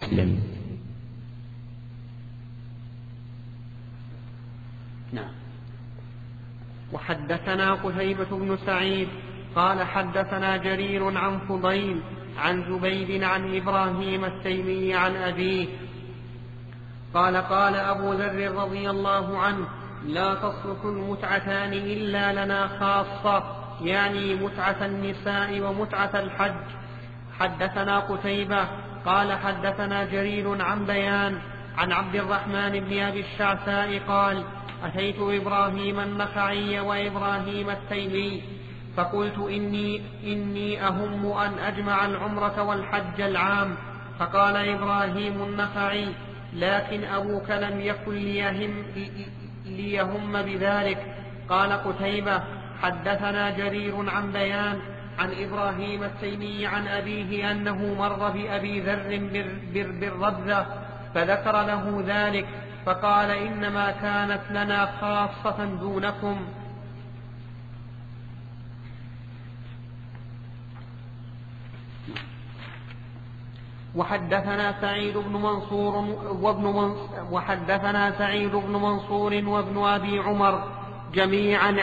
مسلم. نعم. وحدثنا قتيبة بن سعيد قال حدثنا جرير عن فضيل عن زبيد عن إبراهيم التيمي عن أبيه قال قال أبو ذر رضي الله عنه: لا تصلح المتعتان إلا لنا خاصة، يعني متعة النساء ومتعة الحج. حدثنا قتيبة قال حدثنا جرير عن بيان عن عبد الرحمن بن أبي الشعثاء قال: أتيت إبراهيم النخعي وإبراهيم التيمي فقلت إني أهم أن أجمع العمرة والحج العام. فقال إبراهيم النخعي: لكن أبوك لم يكن ليهم بذلك. قال قتيبة: حدثنا جرير عن بيان عن إبراهيم التيمي عن أبيه أنه مر بأبي ذر بالربذة فذكر له ذلك فقال: إنما كانت لنا خاصة دونكم. وحدثنا سعيد بن منصور وابن أبي عمر جميعا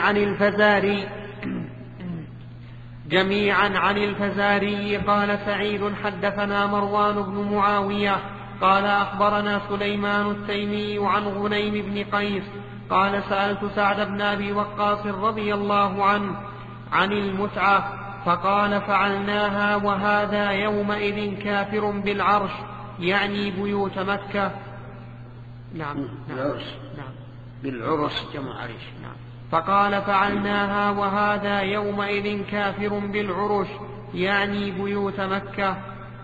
عن الفزاري قال سعيد: حدثنا مروان بن معاوية قال أخبرنا سليمان التيمي عن غنيم بن قيس قال: سألت سعد بن أبي وقاص رضي الله عنه عن المتعة فقال: فعلناها وهذا يومئذ كافر بالعرش، يعني بيوت مكة. نعم. بالعرش جمع عرش. نعم. فقال: فعلناها وهذا يومئذ كافر بالعرش، يعني بيوت مكة.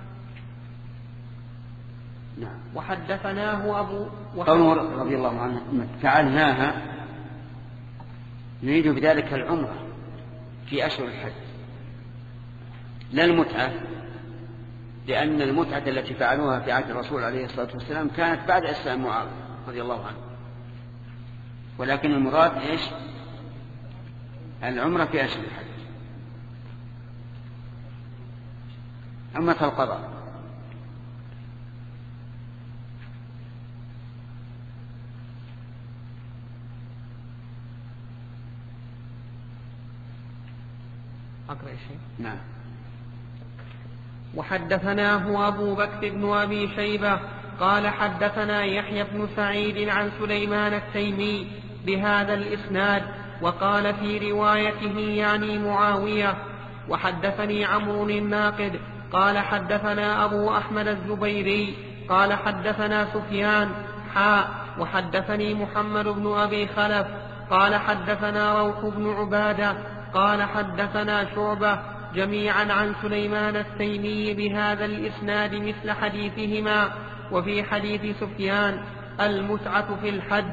نعم. وحدثناه قوله رضي الله عنه: فعلناها، نريد بذلك العمرة في أشهر الحج لا المتعة، لأن المتعة التي فعلوها في عهد الرسول عليه الصلاة والسلام كانت بعد إسلام معاوية رضي الله عنه، ولكن المراد إيش؟ العمرة في أشهر الحج، عمرة القضاء. أقرأ شيء؟ نعم. وحدثناه أبو بكر بن أبي شيبة قال حدثنا يحيى بن سعيد عن سليمان التيمي بهذا الإسناد، وقال في روايته يعني معاوية. وحدثني عمرو الناقد قال حدثنا أبو أحمد الزبيري قال حدثنا سفيان وحدثني محمد بن أبي خلف قال حدثنا روح بن عبادة قال حدثنا شعبة جميعا عن سليمان التيمي بهذا الإسناد مثل حديثهما. وفي حديث سفيان المتعة في الحج.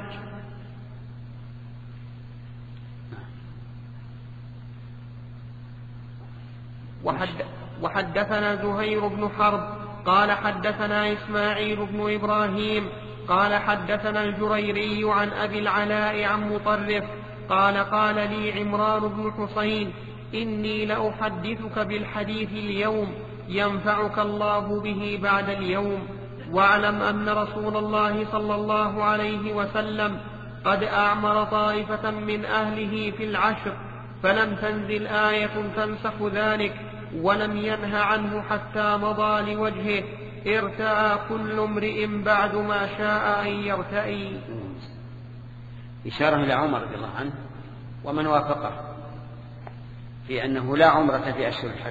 وحدثنا زهير بن حرب قال حدثنا إسماعيل بن إبراهيم قال حدثنا الجريري عن أبي العلاء عن مطرف قال قال لي عمران بن حسين: إني لأحدثك بالحديث اليوم ينفعك الله به بعد اليوم، واعلم أن رسول الله صلى الله عليه وسلم قد أعمر طائفة من أهله في العشر، فلم تنزل آية تنسخ ذلك، ولم ينه عنه حتى مضى لوجهه. ارتأى كل امرئ بعد ما شاء أن يرتئي. إشارة إلى عمر رضي الله عنه ومن وافقه في أنه لا عمرة في أشهر الحج.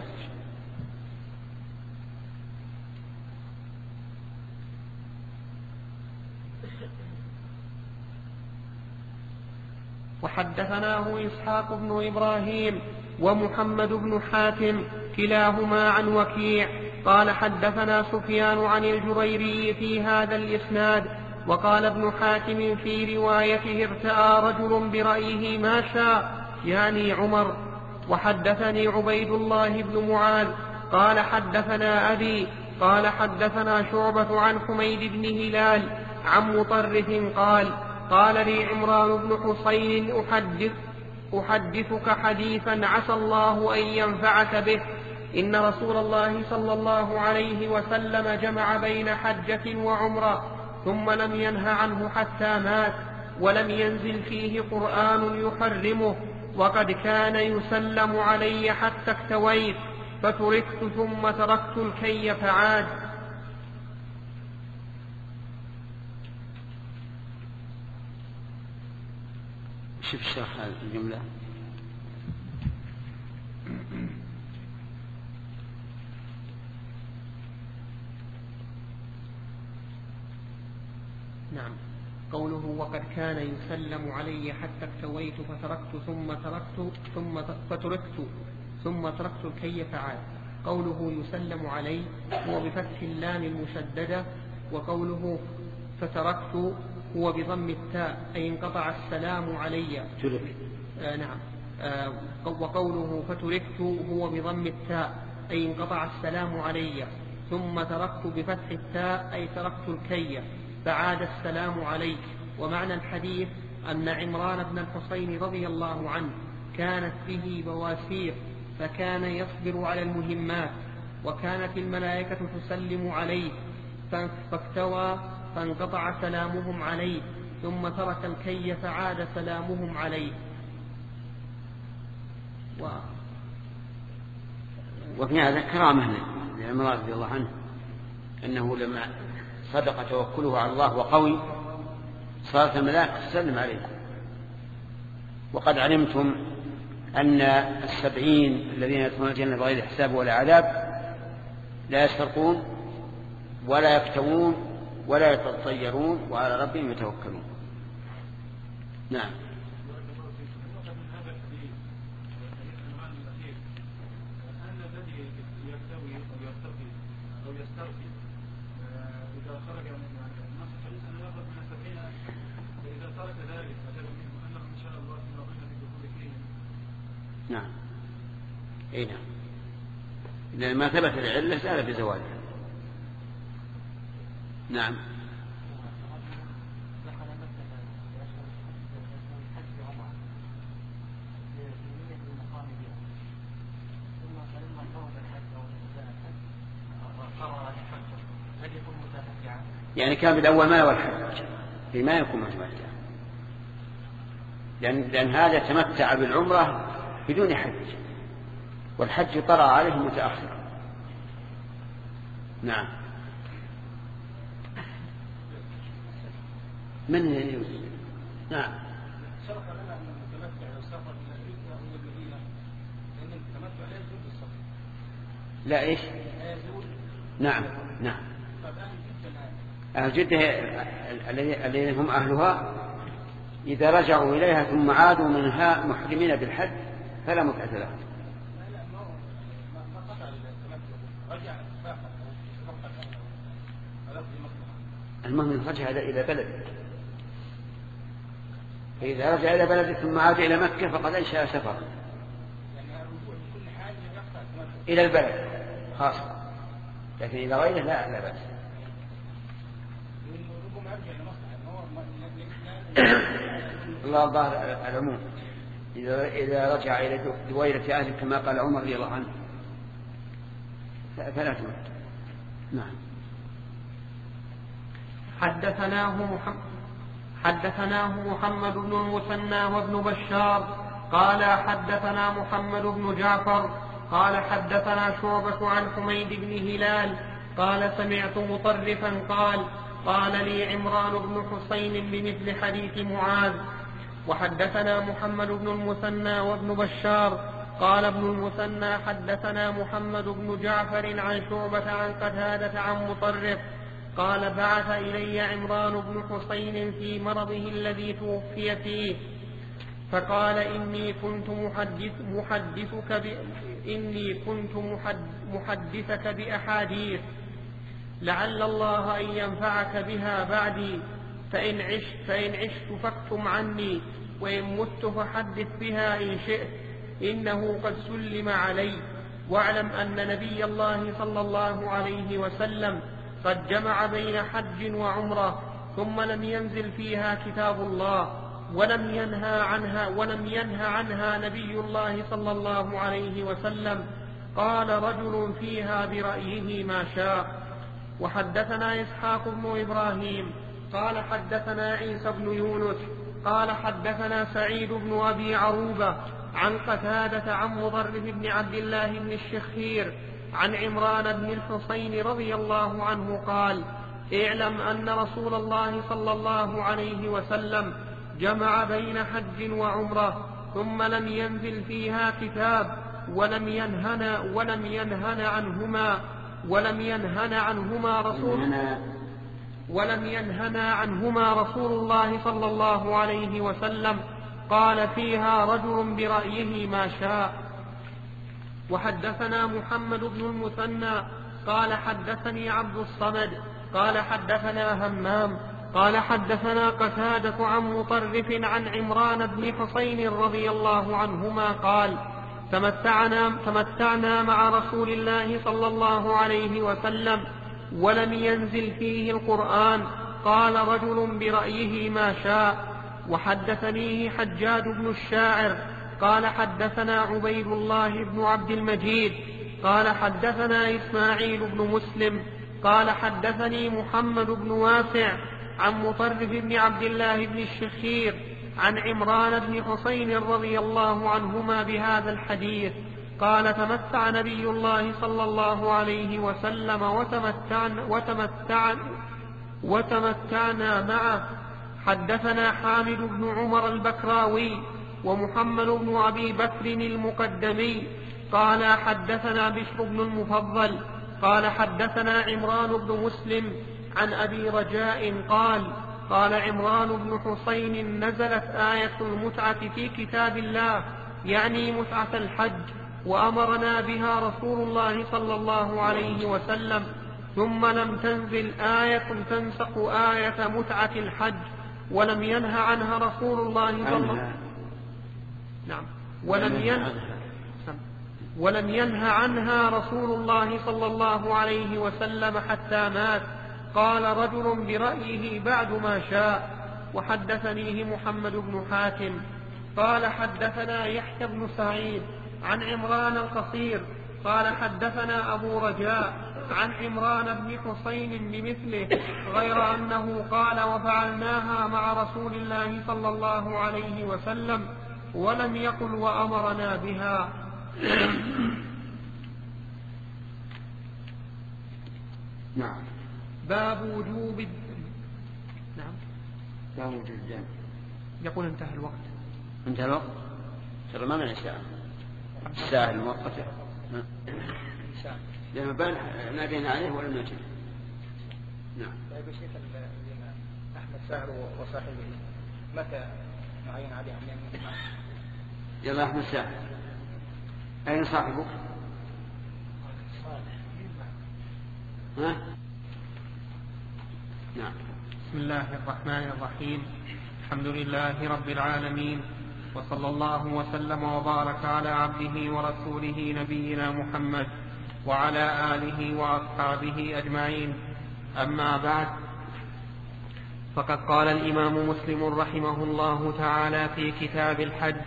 وحدثناه إسحاق بن إبراهيم ومحمد بن حاتم كلاهما عن وكيع قال حدثنا سفيان عن الجريري في هذا الإسناد. وقال ابن حاتم في روايته: ارتأى رجل برأيه ما شاء، يعني عمر. وحدثني عبيد الله بن معاذ قال حدثنا أبي قال حدثنا شعبة عن حميد بن هلال عن مطرف قال قال لي عمران بن حسين: أحدثك حديثا عسى الله أن ينفعك به. إن رسول الله صلى الله عليه وسلم جمع بين حجة وعمرة ثم لم ينه عنه حتى مات، ولم ينزل فيه قرآن يحرمه، وقد كان يسلم علي حتى اكتويت فتركت ثم تركت الكي فعاد. شوف شرح الجملة. نعم. قوله وقد كان يسلم علي حتى اكتويت ثم تركت الكي فعاد. قوله يسلم علي هو بفتح اللام المشددة، وقوله فتركت هو بضم التاء أي انقطع السلام علي. نعم. وقوله فتركت هو بضم التاء أي انقطع السلام علي. ثم تركت بفتح التاء أي تركت الكي فعاد السلام عليك. ومعنى الحديث أن عمران بن الحصين رضي الله عنه كانت به بواسير، فكان يصبر على المهمات، وكانت الملائكة تسلم عليه، فاكتوى فانقطع سلامهم عليه، ثم ترك الكي فعاد سلامهم عليه. وفي هذا كرامة لعمران رضي الله عنه، أنه لما صدق توكله على الله وقوي صارت الملائكة تسلم عليه. وقد علمتم أن 70 الذين يدخلون الجنة بغير حساب ولا عذاب لا يسرقون ولا يكتوون ولا يتطيرون وعلى ربهم يتوكلون. نعم. نعم. اي نعم. لأن ما ثبت العلة زال بزوالها. نعم. يعني كان بالأول ما والحج ما يكون متمتع، لأن هذا تمتع بالعمرة بدون حج، والحج طرأ عليه متأخرا. نعم. من نعم. شرح لنا أن المتمتع لو سافر إلى المدينة لأن التمتع لا يزول بالسفر. لا إيش؟ لا يزول. نعم نعم. أهل جدة الذين هم أهلها إذا رجعوا إليها ثم عادوا منها محرمين بالحج فلا متعة لهم. المهم رجع إلى بلد، فإذا رجع إلى بلد ثم عاد إلى مكة فقد أنشأ سفر إلى البلد خاصة، لكن إلى غيره لا بأس. الله ظاهر العموم إذا رجع إلى دويرة أهله كما قال عمر رضي الله عنه فلا تمت. نعم. حدثناه محمد بن المثنى وابن بشار قال حدثنا محمد بن جعفر قال حدثنا شعبة عن حميد بن هلال قال سمعت مطرفا قال لي عمران بن حسين بمثل حديث معاذ. وحدثنا محمد بن المثنى وابن بشار قال ابن المثنى حدثنا محمد بن جعفر عن شعبة عن قتادة عن مطرف قال بعث إلي عمران بن حسين في مرضه الذي توفي فيه فقال إني كنت محدثك بأحاديث لعل الله أن ينفعك بها بعدي، فإن عشت فاكتم عني، وإن مت فحدث بها إن شئت، إنه قد سلم علي. واعلم أن نبي الله صلى الله عليه وسلم قد جمع بين حج وعمرة ثم لم ينزل فيها كتاب الله ولم ينهى عنها نبي الله صلى الله عليه وسلم، قال رجل فيها برأيه ما شاء. وحدثنا إسحاق بن إبراهيم قال حدثنا عيسى بن يونس قال حدثنا سعيد بن أبي عروبة عن قتادة عن مضرب بن عبد الله بن الشخير عن عمران بن الحصين رضي الله عنه قال: اعلم أن رسول الله صلى الله عليه وسلم جمع بين حج وعمرة ثم لم ينزل فيها كتاب ولم ينهن عنهما رسول الله صلى الله عليه وسلم. قال فيها رجل برأيه ما شاء. وحدثنا محمد بن المثنى قال حدثني عبد الصمد قال حدثنا همام قال حدثنا قتادة عن مطرف عن عمران بن حصين رضي الله عنهما قال: تمتعنا مع رسول الله صلى الله عليه وسلم ولم ينزل فيه القرآن. قال رجل برأيه ما شاء. وحدثنيه حجاج بن الشاعر قال حدثنا عبيد الله بن عبد المجيد قال حدثنا إسماعيل بن مسلم قال حدثني محمد بن واسع عن مطرف بن عبد الله بن الشخير عن عمران بن حصين رضي الله عنهما بهذا الحديث. قال: تمتع نبي الله صلى الله عليه وسلم وتمتعنا معه. حدثنا حامد بن عمر البكراوي ومحمد بن أبي بكر المقدمي قال حدثنا بشر بن المفضل قال حدثنا عمران بن مسلم عن أبي رجاء قال عمران بن حصين: نزلت آية المتعة في كتاب الله، يعني متعة الحج، وأمرنا بها رسول الله صلى الله عليه وسلم، ثم لم تنزل آية تنسخ آية متعة الحج، ولم ينه عنها رسول الله صلى الله عليه وسلم. نعم. ولم ينه عنها رسول الله صلى الله عليه وسلم حتى مات. قال رجل برأيه بعد ما شاء. وحدثنيه محمد بن حاتم قال حدثنا يحيى بن سعيد عن عمران القصير قال حدثنا أبو رجاء عن عمران بن حصين بمثله، غير أنه قال: وفعلناها مع رسول الله صلى الله عليه وسلم، ولم يقل وأمرنا بها. نعم. باب وجوب باب وجوب الجامع. يقول انتهى الوقت. انتهى الوقت؟ ترى ما معنا الساعة المؤقتة. لما ما بين عليه ولا نجد. نعم. طيب الشيخ أحمد ساهر وصاحبه متى معين عليه عن يلا أحمد ساهر، أين صاحبك؟ ها؟ نعم. بسم الله الرحمن الرحيم. الحمد لله رب العالمين، وصلى الله وسلم وبارك على عبده ورسوله نبينا محمد وعلى آله وأصحابه أجمعين. أما بعد، فقد قال الإمام مسلم رحمه الله تعالى في كتاب الحج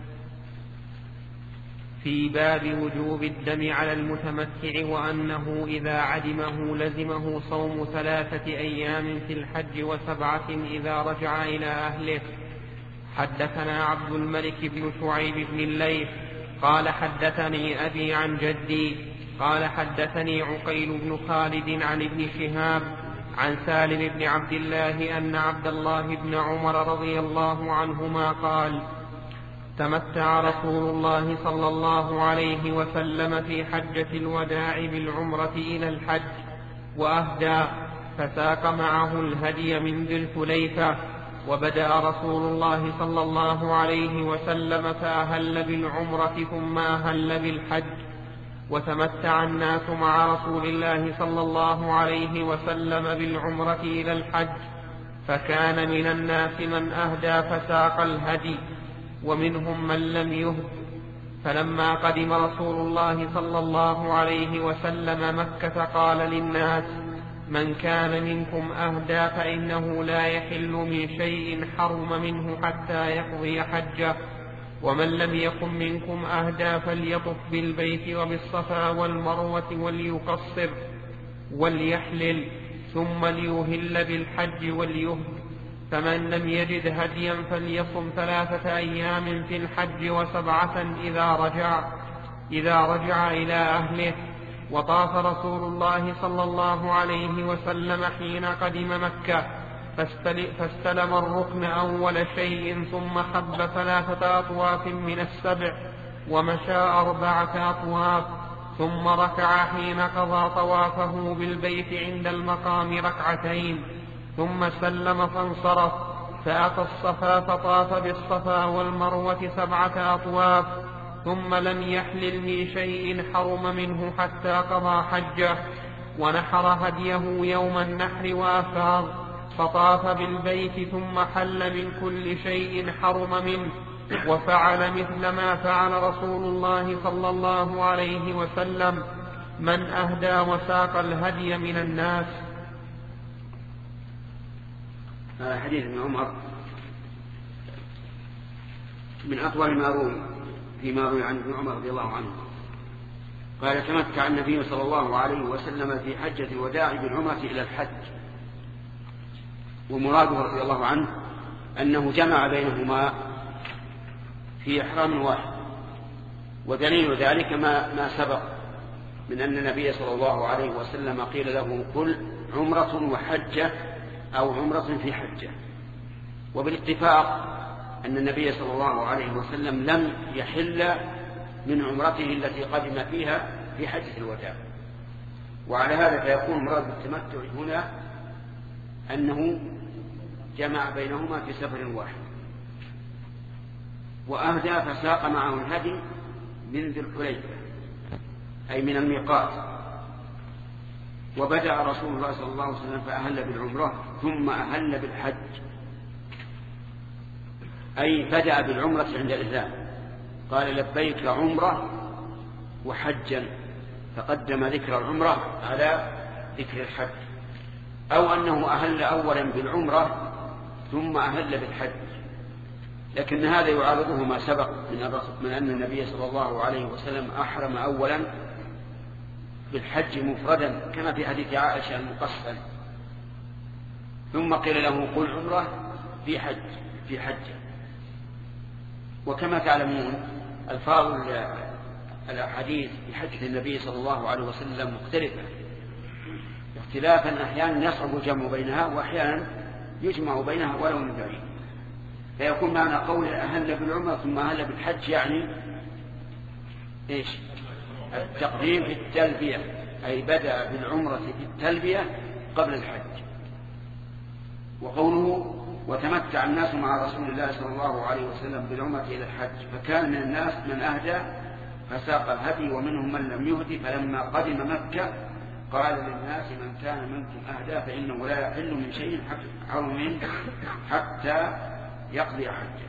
في باب وجوب الدم على المتمتع، وأنه إذا عدمه لزمه صوم 3 أيام في الحج و7 إذا رجع إلى أهله. حدثنا عبد الملك بن شعيب بن الليث قال حدثني أبي عن جدي قال حدثني عقيل بن خالد عن ابن شهاب عن سالم بن عبد الله أن عبد الله بن عمر رضي الله عنهما قال: تمتع رسول الله صلى الله عليه وسلم في حجة الوداع بالعمرة إلى الحج وأهدى، فساق معه الهدي من ذي الحليفة. وبدأ رسول الله صلى الله عليه وسلم فأهل بالعمرة ثم أهل بالحج. وتمتع الناس مع رسول الله صلى الله عليه وسلم بالعمرة إلى الحج، فكان من الناس من أهدى فساق الهدي، ومنهم من لم يهد. فلما قدم رسول الله صلى الله عليه وسلم مكة قال للناس: من كان منكم أهدى فإنه لا يحل من شيء حرم منه حتى يقضي حجه. ومن لم يكن منكم أهدى فليطف بالبيت وبالصفا والمروة وليقصر وليحلل ثم ليهل بالحج وليهد. فمن لم يجد هديا فليصم 3 أيام في الحج و7 إذا رجع إلى أهله. وطاف رسول الله صلى الله عليه وسلم حين قدم مكة فاستلم الركن أول شيء ثم خب 3 أطواف من ال7 ومشى 4 أطواف ثم ركع حين قضى طوافه بالبيت عند المقام 2 ثم سلم فانصرف فأتى الصفا فطاف بالصفا والمروة 7 أطواف ثم لم يحلل من شيء حرم منه حتى قضى حجه ونحر هديه يوم النحر وأفاض فطاف بالبيت ثم حل من كل شيء حرم منه وفعل مثل ما فعل رسول الله صلى الله عليه وسلم من أهدى وساق الهدي من الناس. هذا حديث ابن عمر من أطول ما روي فيما روي عن ابن عمر رضي الله عنه قال تمتع النبي صلى الله عليه وسلم في حجة الوداع بالعمرة إلى الحج. ومراده رضي الله عنه أنه جمع بينهما في إحرام واحد. ودليل ذلك ما سبق من أن النبي صلى الله عليه وسلم قيل له قل عمرة وحجة أو عمرة في حجة. وبالاتفاق أن النبي صلى الله عليه وسلم لم يحل من عمرته التي قدم فيها في حجة الوداع. وعلى هذا فيكون مراد التمتع هنا أنه جمع بينهما في سفر واحد. وأهدى فساق معه الهدي من ذي الحليفة أي من الميقات. وبدأ رسول الله صلى الله عليه وسلم فأهل بالعمرة ثم أهل بالحج أي بدأ بالعمرة عند الإحرام قال لبيك عمرة وحجا فقدم ذكر العمرة على ذكر الحج. أو أنه أهل أولا بالعمرة ثم أهل بالحج. لكن هذا يعارضه ما سبق من أن النبي صلى الله عليه وسلم أحرم أولا بالحج مفردا كما في حديث عائشة المقصر ثم قيل له قل عمرة في حج. وكما تعلمون الفاظ الأحاديث في حجة النبي صلى الله عليه وسلم مختلفة اختلافا أحيانا يصعب الجمع بينها وأحيانا يجمع بينها ولو من بعيد. فيكون معنى قول أهل بالعمرة ثم أهل بالحج يعني إيش؟ التقديم في التلبية أي بدأ بالعمرة في التلبية قبل الحج. وقوله وتمتع الناس مع رسول الله صلى الله عليه وسلم بالعمرة إلى الحج فكان من الناس من أهدى فساق الهدي ومنهم من لم يهدي. فلما قدم مكة قال للناس من كان منكم أهدى فإنه لا يحل من شيء حرم منه حتى يقضي حجه.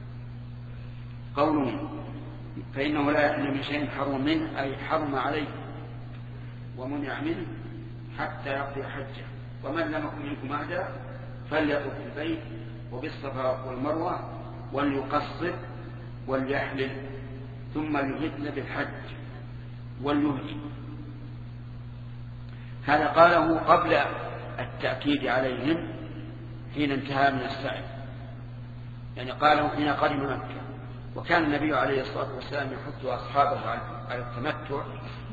قوله فإنه لا يحل من شيء حرم منه أي حرم عليه ومنع منه حتى يقضي حجه. ومن لم يكن منكم أهدى فليطف بالبيت وبالصفا والمروة وليقصر وليحلل ثم ليهل بالحج وليهدي. هذا قاله قبل التأكيد عليهم حين انتهى من السعي يعني قاله حين قدم مكة. وكان النبي عليه الصلاة والسلام يحث أصحابه على التمتع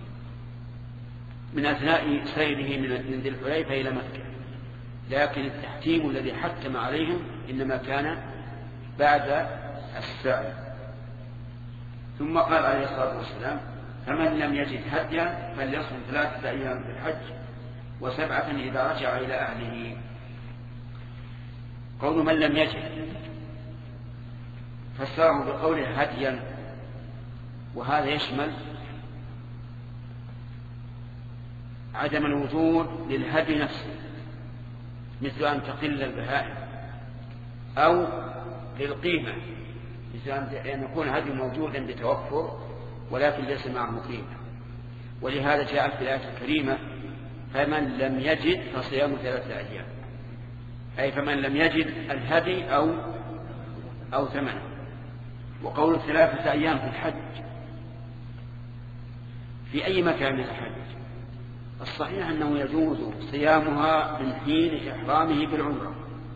من أثناء سيره من ذي الحليفة إلى مكة. لكن التحكيم الذي حكم عليهم إنما كان بعد السعي. ثم قال عليه الصلاة والسلام فمن لم يجد هديا فليصم 3 أيام في الحج و7 إذا رجع إلى أهله. قول من لم يجد فسره بقوله هديا وهذا يشمل عدم الوجود للهدي نفسه مثل أن تقل البهائم أو للقيمة مثل أن يكون هدي موجودا بتوفر ولكن ليس معه قيمة. ولهذا جاءت في الآية الكريمة فمن لم يجد فصيام 3 أيام أي فمن لم يجد الهدي أو ثمنه. وقول 3 أيام في الحج في أي مكان من الحج الصحيح أنه يجوز صيامها من حين إحرامه بالعمرة،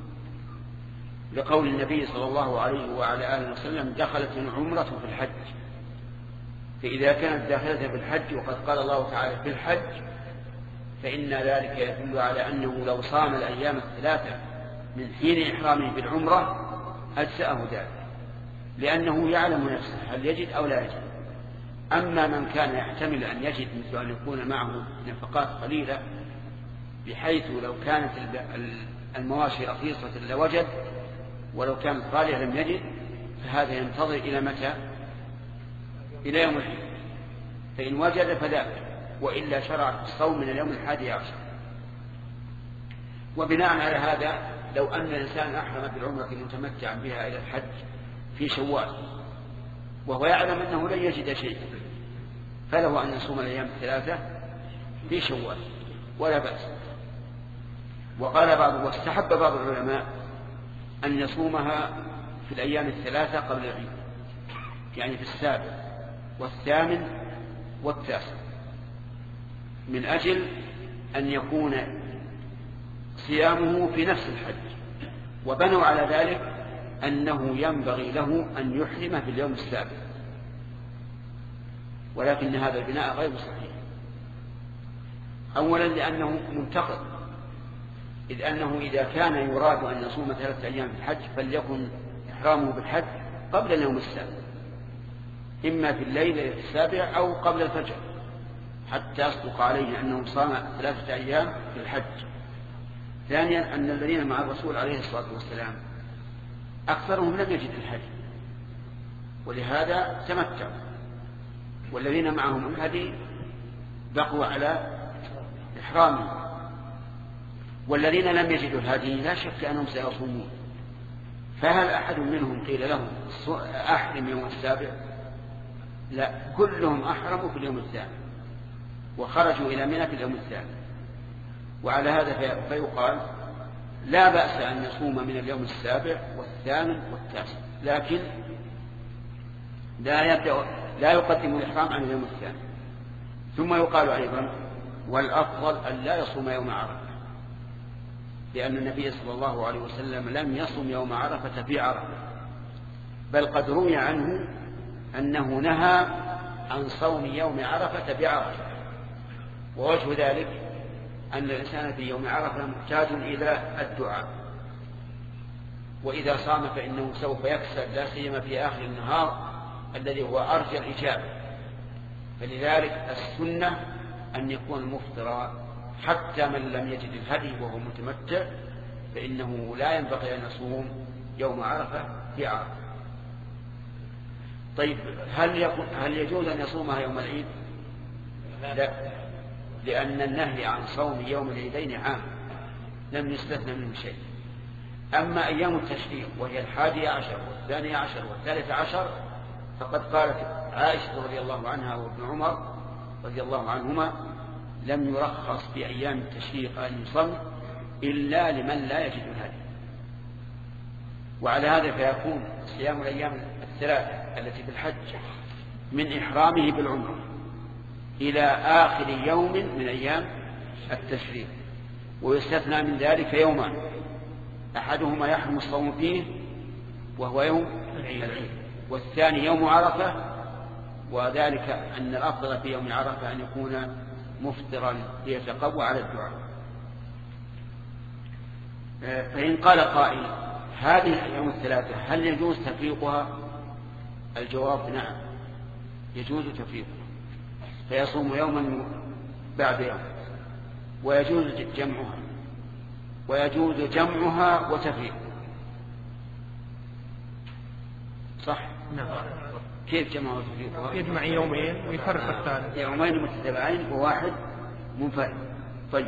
لقول النبي صلى الله عليه وعلى آله وسلم دخلت العمرة في الحج. فإذا كانت داخلة في الحج وقد قال الله تعالى في الحج فإن ذلك يدل على أنه لو صام الأيام 3 من حين إحرامه بالعمرة أجزأه ذلك، لأنه يعلم نفسه هل يجد أو لا يجد. أما من كان يحتمل أن يجد مثل أن يكون معه نفقات قليلة بحيث لو كانت المواشي رخيصة لوجد، ولو كانت غالية لم يجد، فهذا ينتظر إلى متى؟ إلى يوم العيد، فإن وجد فذاك، وإلا شرع في الصوم من اليوم 11. وبناء على هذا لو أن الإنسان أحرم بالعمرة متمتعا بها إلى الحج في شوال وهو يعلم أنه لن يجد شيئا، فله أن يصوم الأيام 3 في شوال ولا بأس. واستحب بعض العلماء أن يصومها في الأيام 3 قبل العيد، يعني في 7 و8 و9، من أجل أن يكون صيامه في نفس الحج. وبنوا على ذلك أنه ينبغي له أن يحرم في اليوم 7، ولكن هذا البناء غير صحيح. أولا لأنه منتقد، إذ أنه إذا كان يراد أن يصوم 3 أيام في الحج فليكن إحرامه بالحج قبل اليوم 7، إما في الليلة 7 أو قبل الفجر، حتى يصدق عليه أنه صام 3 أيام في الحج. ثانيا أن الذين مع الرسول عليه الصلاة والسلام أكثرهم لم يجد الحج، ولهذا تمتعوا، والذين معهم الهدي بقوا على إحرامهم، والذين لم يجدوا الهدي لا شك أنهم سيصومون. فهل أحد منهم قيل لهم أحرم يوم 7؟ لا، كلهم أحرموا في اليوم 8 وخرجوا إلى منى في اليوم 8. وعلى هذا فيقال لا بأس أن يصوم من اليوم 7 و8 و9، لكن لا يقدم الإحرام عن اليوم 8. ثم يقال أيضا والأفضل أن لا يصوم يوم عرفة، لأن النبي صلى الله عليه وسلم لم يصم يوم عرفة في عرفة، بل قد روي عنه أنه نهى عن صوم يوم عرفة بعرفة. ووجه ذلك أن الإنسان في يوم عرفة محتاج إلى الدعاء، وإذا صام فإنه سوف يكسب، لا سيما في آخر النهار الذي هو أرجى الإجابة. فلذلك السنة أن يكون مفطرا، حتى من لم يجد الهدي وهو متمتع فإنه لا ينبغي أن يصوم يوم عرفة في عرفة. طيب هل يجوز أن يصومها يوم العيد؟ لا، لأن النهي عن صوم يوم العيدين عام لم يستثنى منه شيء. أما أيام التشريق وهي 11 و12 و13 فقد قالت عائشة رضي الله عنها وابن عمر رضي الله عنهما لم يرخص في أيام التشريق أن يصوم إلا لمن لا يجد الهدي. وعلى هذا فيكون صيام الأيام 3 التي في الحج من إحرامه بالعمرة إلى آخر يوم من أيام التشريق، ويستثنى من ذلك يومان، أحدهما يحرم الصوم فيه وهو يوم العيد، والثاني يوم عرفة، وذلك أن الأفضل في يوم عرفة أن يكون مفطرا ليتقوى على الدعاء. فإن قال قائل هذه الأيام 3 هل يجوز تفريقها؟ الجواب نعم، يجوز تفريقها، فيصوم يوما بعد يوم، ويجوز جمعها، ويجوز جمعها وتفريقها. صح؟ نعم. كيف جمعها وتفريقها؟ يجمع يومين ويفرق الثالث، يومين متتابعين وواحد منفرد. طيب،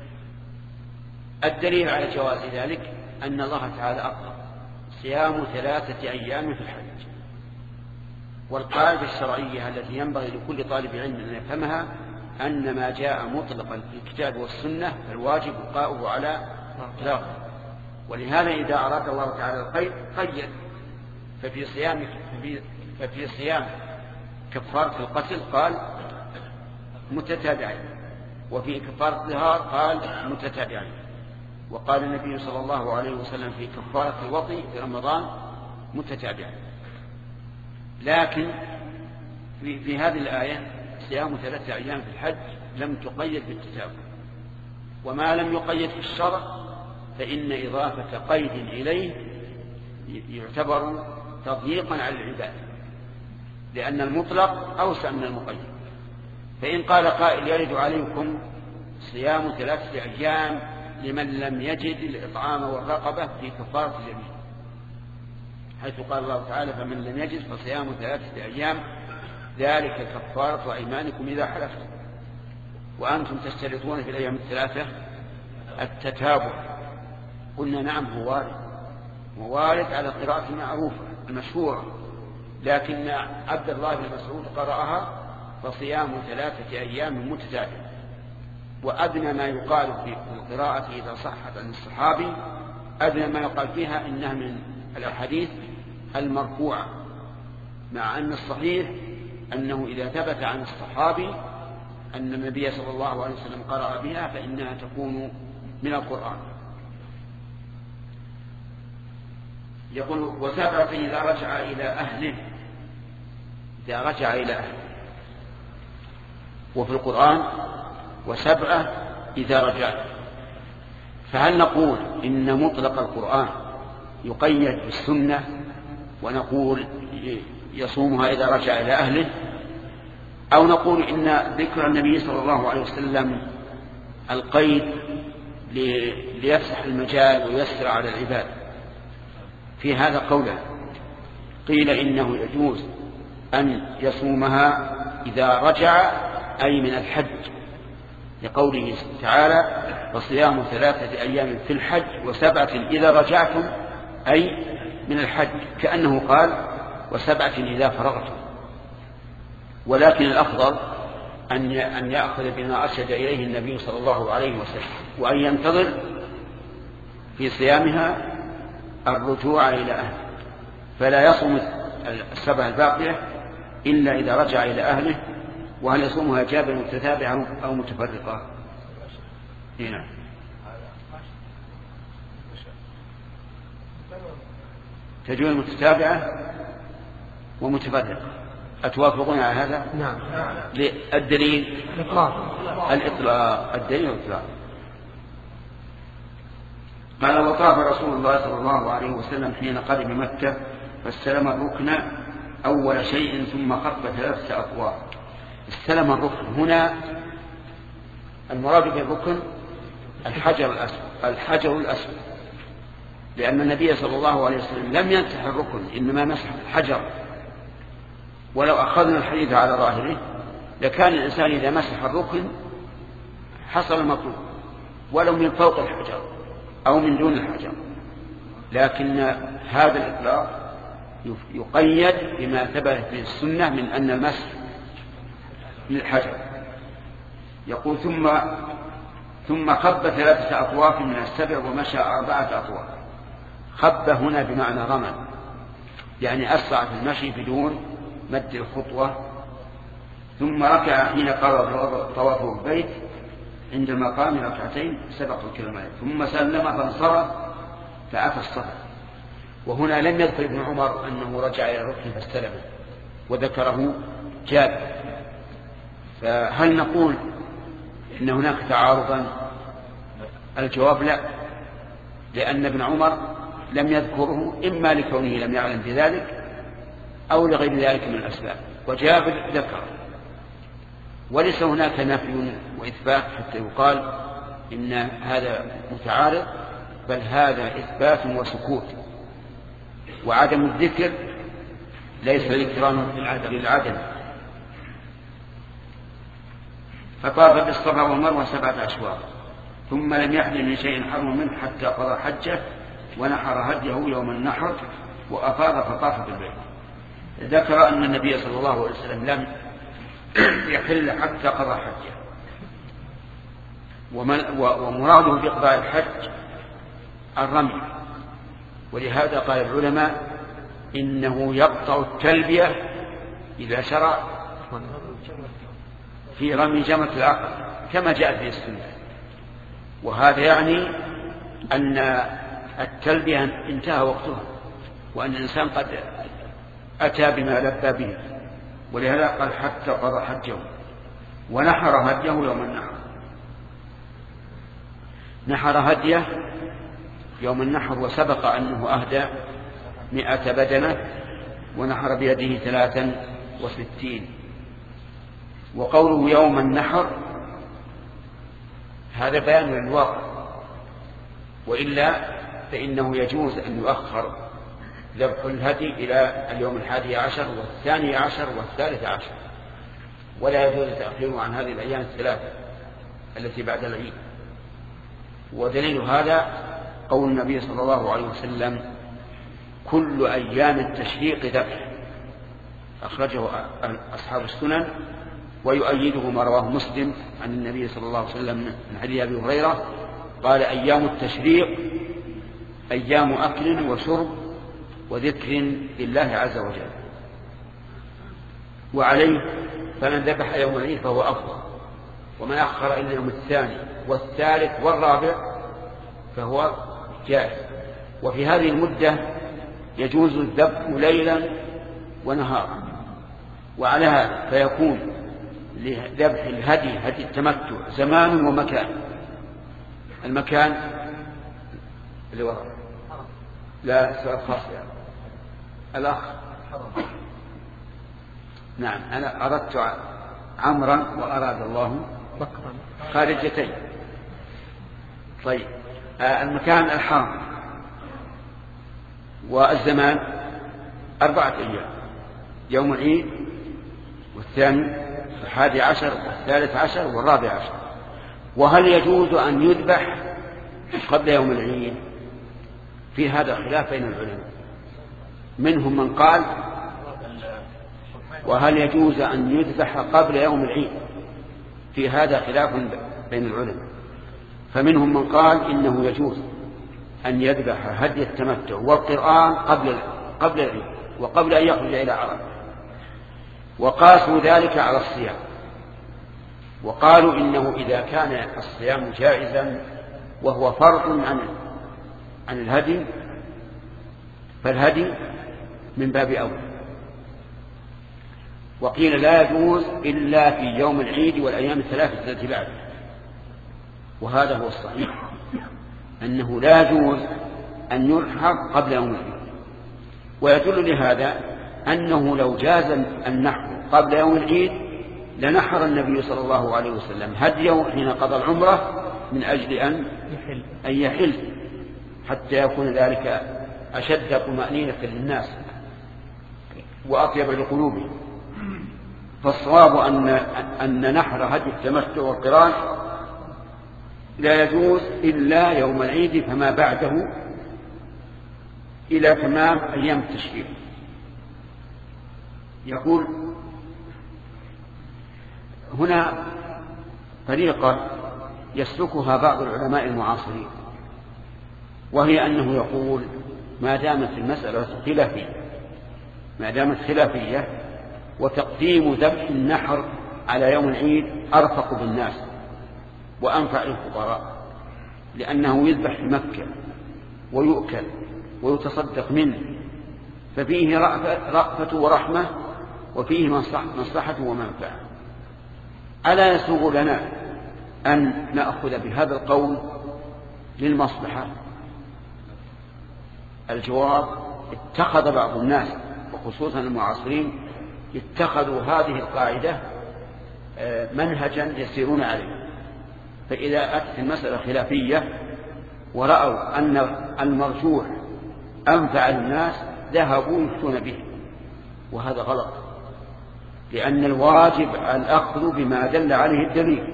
الدليل على جواز ذلك أن الله تعالى أطلق صيام 3 أيام في الحج، والقاعدة الشرعية التي ينبغي لكل طالب علم أن يفهمها أن ما جاء مطلقا في الكتاب والسنة فالواجب بقاؤه على إطلاقه. ولهذا إذا أراد الله تعالى القيد قيد، ففي صيام كفارة القتل قال متتابعين، وفي كفارة الظهار قال متتابعين. وقال النبي صلى الله عليه وسلم في كفارة الوطي في رمضان متتابعين. لكن في هذه الآية صيام 3 أيام في الحج لم تقيد بالتتابع، وما لم يقيد في الشرع فإن إضافة قيد إليه يعتبر تضييقا على العباد، لأن المطلق أوسع من المقيد. فإن قال قائل يرد عليكم صيام 3 أيام لمن لم يجد الإطعام والرقبة في كفارة اليمين، حيث قال الله تعالى فمن لم يجد فصيام 3 أيام ذلك كفارة أيمانكم إذا حلفتم، وأنتم تشترطون في الأيام 3 التتابع. قلنا نعم هو وارد على قراءة المعروفة المشهورة، لكن عبد الله بن مسعود قرأها فصيام 3 أيام متتابعة. وأدنى ما يقال في القراءة إذا صحت عن الصحابي أدنى ما يقال فيها إنها من الأحاديث المرفوعة، مع أن الصحيح أنه إذا ثبت عن الصحابي أن النبي صلى الله عليه وسلم قرأ بها فإنها تكون من القرآن. يقول وسبعة إذا رجع إلى أهله، إذا رجع إلى أهله. وفي القرآن وسبعة إذا رجع. فهل نقول إن مطلق القرآن يقيد بالسنة ونقول يصومها إذا رجع إلى أهله، أو نقول إن ذكر النبي صلى الله عليه وسلم القيد ليفسح المجال ويسر على العباد؟ في هذا قولا، قيل إنه يجوز أن يصومها إذا رجع أي من الحج، لقوله تعالى وصيام 3 أيام في الحج و7 إذا رجعتم أي من الحج، كأنه قال و7 إذا فرغتم. ولكن الأفضل أن يأخذ بما أرشد إليه النبي صلى الله عليه وسلم، وأن ينتظر في صيامها الرجوع إلى أهله، فلا يصوم 7 الباقية إلا إذا رجع إلى أهله. وهل يصومها جابا متتابعا أو متفرقا؟ هنا تجوز متتابعة ومتفرقة. أتوافقون على هذا؟ نعم. الدليل الإطلاق. الدليل الإطلاق. قال وطاف رسول الله صلى الله عليه وسلم حين قدم مكة فاستلم الركن أول شيء ثم خط 3 أطواف. استلم الركن هنا المراد بالركن الحجر الأسود، لأن النبي صلى الله عليه وسلم لم يمسح الركن، إنما مسح الحجر. ولو أخذنا الحديث على ظاهره لكان الإنسان إذا مسح الركن حصل المطلوب، ولو من فوق الحجر أو من دون الحجر. لكن هذا الإطلاق يقيد بما ثبت في السنة من أن المسح للحجر. يقول ثم خب 3 أطواف من 7 ومشى 4 أطواف. خب هنا بمعنى رمل، يعني أسرع في المشي بدون مد الخطوة. ثم ركع حين قرر طوافه البيت عند المقام 2 ركعتين سبق الكلمات، ثم سلم فانصرف فأتى الصفا. وهنا لم يذكر ابن عمر أنه رجع إلى الركن فاستلمه، وذكره جابر. فهل نقول إن هناك تعارضا؟ الجواب لا، لأن ابن عمر لم يذكره إما لكونه لم يعلم بذلك أو لغير ذلك من الأسباب، وجابر ذكر. وليس هناك نفي وإثبات حتى يقال إن هذا متعارض، بل هذا إثبات وسكوت. وعدم الذكر ليس ذكرا للعدم. فطاف بالصفا والمروة 7 أشواط، ثم لم يحل من شيء حرم منه حتى قضى حجه ونحر هديه يوم النحر وأفاض فطاف بالبيت. ذكر أن النبي صلى الله عليه وسلم لم يحل حتى قضى حجه، ومراده بقضاء الحج الرمي. ولهذا قال العلماء إنه يقطع التلبية إذا شرع في رمي جمرة العقبة كما جاء في السنة. وهذا يعني أن التلبية انتهى وقتها، وأن الإنسان قد أتى بما لبى به، ولهذا قال حتى قضى حجه ونحر هديه يوم النحر. نحر هديه يوم النحر، وسبق أنه أهدى 100 بدنة، ونحر بيده 63. وقوله يوم النحر هذا بيان للواقع، وإلا فإنه يجوز أن يؤخر ذبح الهدي إلى اليوم 11 و12 و13، ولا يجوز تأخيره عن هذه الأيام الثلاثة التي بعد العيد. ودليل هذا قول النبي صلى الله عليه وسلم كل أيام التشريق ذبح، أخرجه أصحاب السنن، ويؤيده ما رواه مسلم عن النبي صلى الله عليه وسلم من حديث أبي هريرة قال أيام التشريق أيام أكل وشرب وذكر لله عز وجل. وعليه فمن ذبح يوم العيد فهو أفضل، ومن أخر إلى اليوم 2 والثالث والرابع فهو جائز. وفي هذه المدة يجوز الذبح ليلا ونهارا. وعلى هذا فيكون لذبح الهدي هدي التمتع زمان ومكان. المكان اللي وراء لا سؤال خاص يعني. الأخ نعم أنا أردت عمرا وأراد الله خارجتين. طيب المكان الحرم، والزمان 4 أيام، يوم العيد والثاني 11 و13 و14. وهل يجوز أن يذبح قبل يوم العيد؟ في هذا خلاف بين العلماء، منهم من قال وهل يجوز أن يذبح قبل يوم العيد؟ في هذا خلاف بين العلماء، فمنهم من قال إنه يجوز أن يذبح هدي التمتع والقرآن قبل العيد وقبل أن يخرج إلى عرفة، وقاسوا ذلك على الصيام، وقالوا إنه إذا كان الصيام جائزا وهو فرض عن الهدي فالهدي من باب أولى. وقيل لا يجوز إلا في يوم العيد والأيام الثلاثة التي بعده، وهذا هو الصحيح، أنه لا يجوز أن ينحر قبل يوم العيد. ويدل لهذا أنه لو جاز النحر قبل يوم العيد لنحر النبي صلى الله عليه وسلم هديه حين قضى العمرة من أجل أن يحل، حتى يكون ذلك أشد طمأنينة للناس وأطيب لقلوبهم. فالصواب أن نحر هدي التمتع والقران لا يجوز إلا يوم العيد فما بعده إلى تمام أيام التشريق. يقول هنا طريقة يسلكها بعض العلماء المعاصرين، وهي أنه يقول ما دامت المسألة خلافية وتقديم ذبح النحر على يوم العيد أرفق بالناس وأنفع للفقراء، لأنه يذبح في مكة ويؤكل ويتصدق منه، ففيه رأفة ورحمة وفيه مصلحة ومنفعة. ألا يسوغ لنا أن نأخذ بهذا القول للمصلحة؟ الجواب اتخذ بعض الناس وخصوصا المعاصرين اتخذوا هذه القاعدة منهجا يسيرون عليه. فإذا أتت المسألة خلافية ورأوا أن المرجوح أنفع للناس ذهبوا يفتون به، وهذا غلط، لأن الواجب الأخذ بما دل عليه الدليل.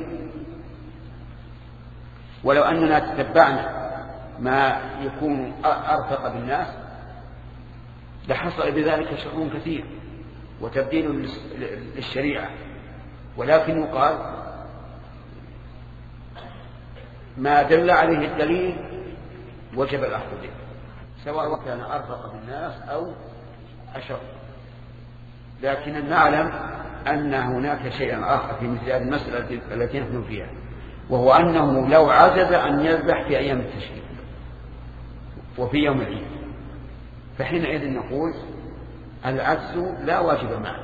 ولو أننا تتبعنا ما يكون أرفق بالناس لحصل بذلك شر كثير وتبديل للشريعة، ولكن يقال ما دل عليه الدليل وجب الأخذ به، سواء كان أرفق بالناس أو أشر. لكن نعلم أن هناك شيئا آخر في مثل هذه المسألة التي نحن فيها، وهو أنه لو عجز أن يذبح في أيام التشريق وفي يوم العيد، فحينئذ نقول العجز لا واجب معه،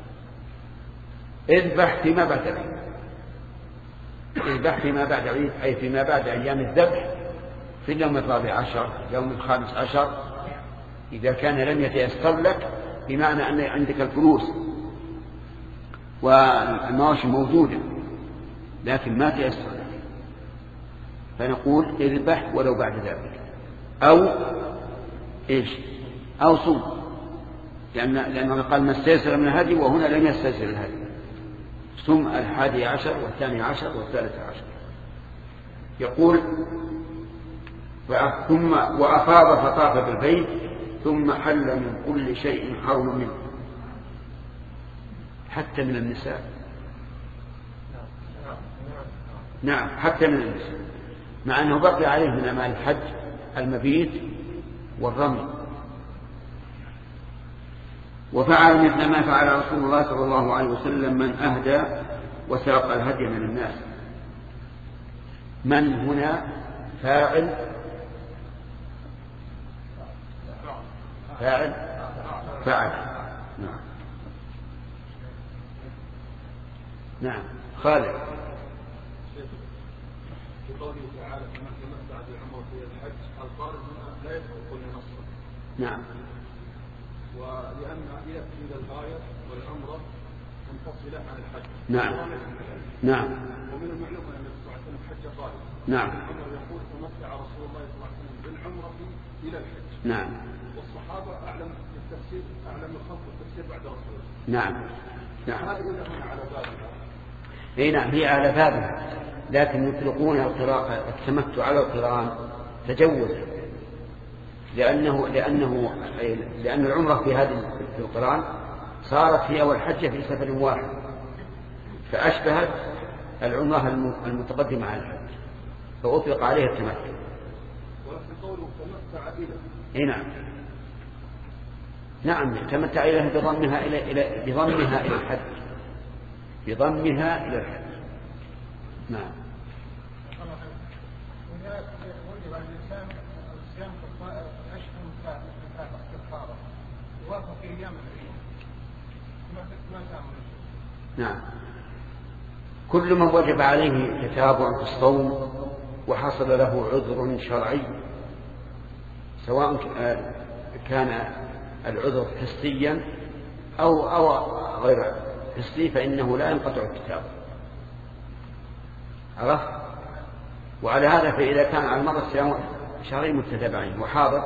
اذبح فيما بعد العيد، اذبح فيما بعد العيد أي فيما بعد أيام الذبح، في اليوم 14 يوم 15 إذا كان لم يتيسر لك، بمعنى أن عندك الفلوس والمواشي موجودة لكن ما تيسر لك، فنقول اذبح ولو بعد ذلك، أو إيش، أو صوم، لأنه قال ما استيسر من الهدي، وهنا لم يستيسر الهدي، صوم 11 و12 و13. يقول ثم وأفاض فطاف بالبيت ثم حل من كل شيء حرم منه، حتى من النساء. نعم حتى من النساء، مع أنه بقي عليه من أعمال الحج المبيت والرمي. وفعل مثل ما فعل رسول الله صلى الله عليه وسلم من أهدى وساق الهدي من الناس. من هنا فاعل فعل. نعم خالد. في قوله تعالى فمن تمتع بعمرة إلى الحج، القارئ لا يدخل كل نصر. نعم. ولأن إلى الغاية والعمرة منفصلة عن الحج. نعم. نعم. ومن المعلوم أن النبي صلى الله عليه وسلم حج قارئ. نعم. عمر يقول تمتع رسول الله صلى الله عليه وسلم بالعمرة إلى الحج. نعم. والصحابة أعلم التفسير، أعلم الخلق التفسير بعد رسول الله. نعم. نعم. هذه هنا على بابها. اي نعم هي على بابها، لكن يطلقون التمتع على القران تجوزا، لأن العمرة في هذه القران صارت هي والحجة في سفر واحد، فأشبهت العمرة المتقدمة على الحج، فأطلق عليها التمتع. ولكن قوله تمتع إلى. اي نعم. نعم تمتع إليها بضمها إلى الحج، بضمها إلى الحج. نعم. وجب على الإنسان الصيام في أشهر استغفاره يوافق في أيام العيد ما تعمل. نعم. كل من وجب عليه تتابع في الصوم وحصل له عذر شرعي، سواء كان العذر حسيا أو غير حسي، فإنه لا ينقطع التتابع. عرفت؟ وعلى هذا فإذا كان على المرأة صيام شهرين متتابعين وحاضر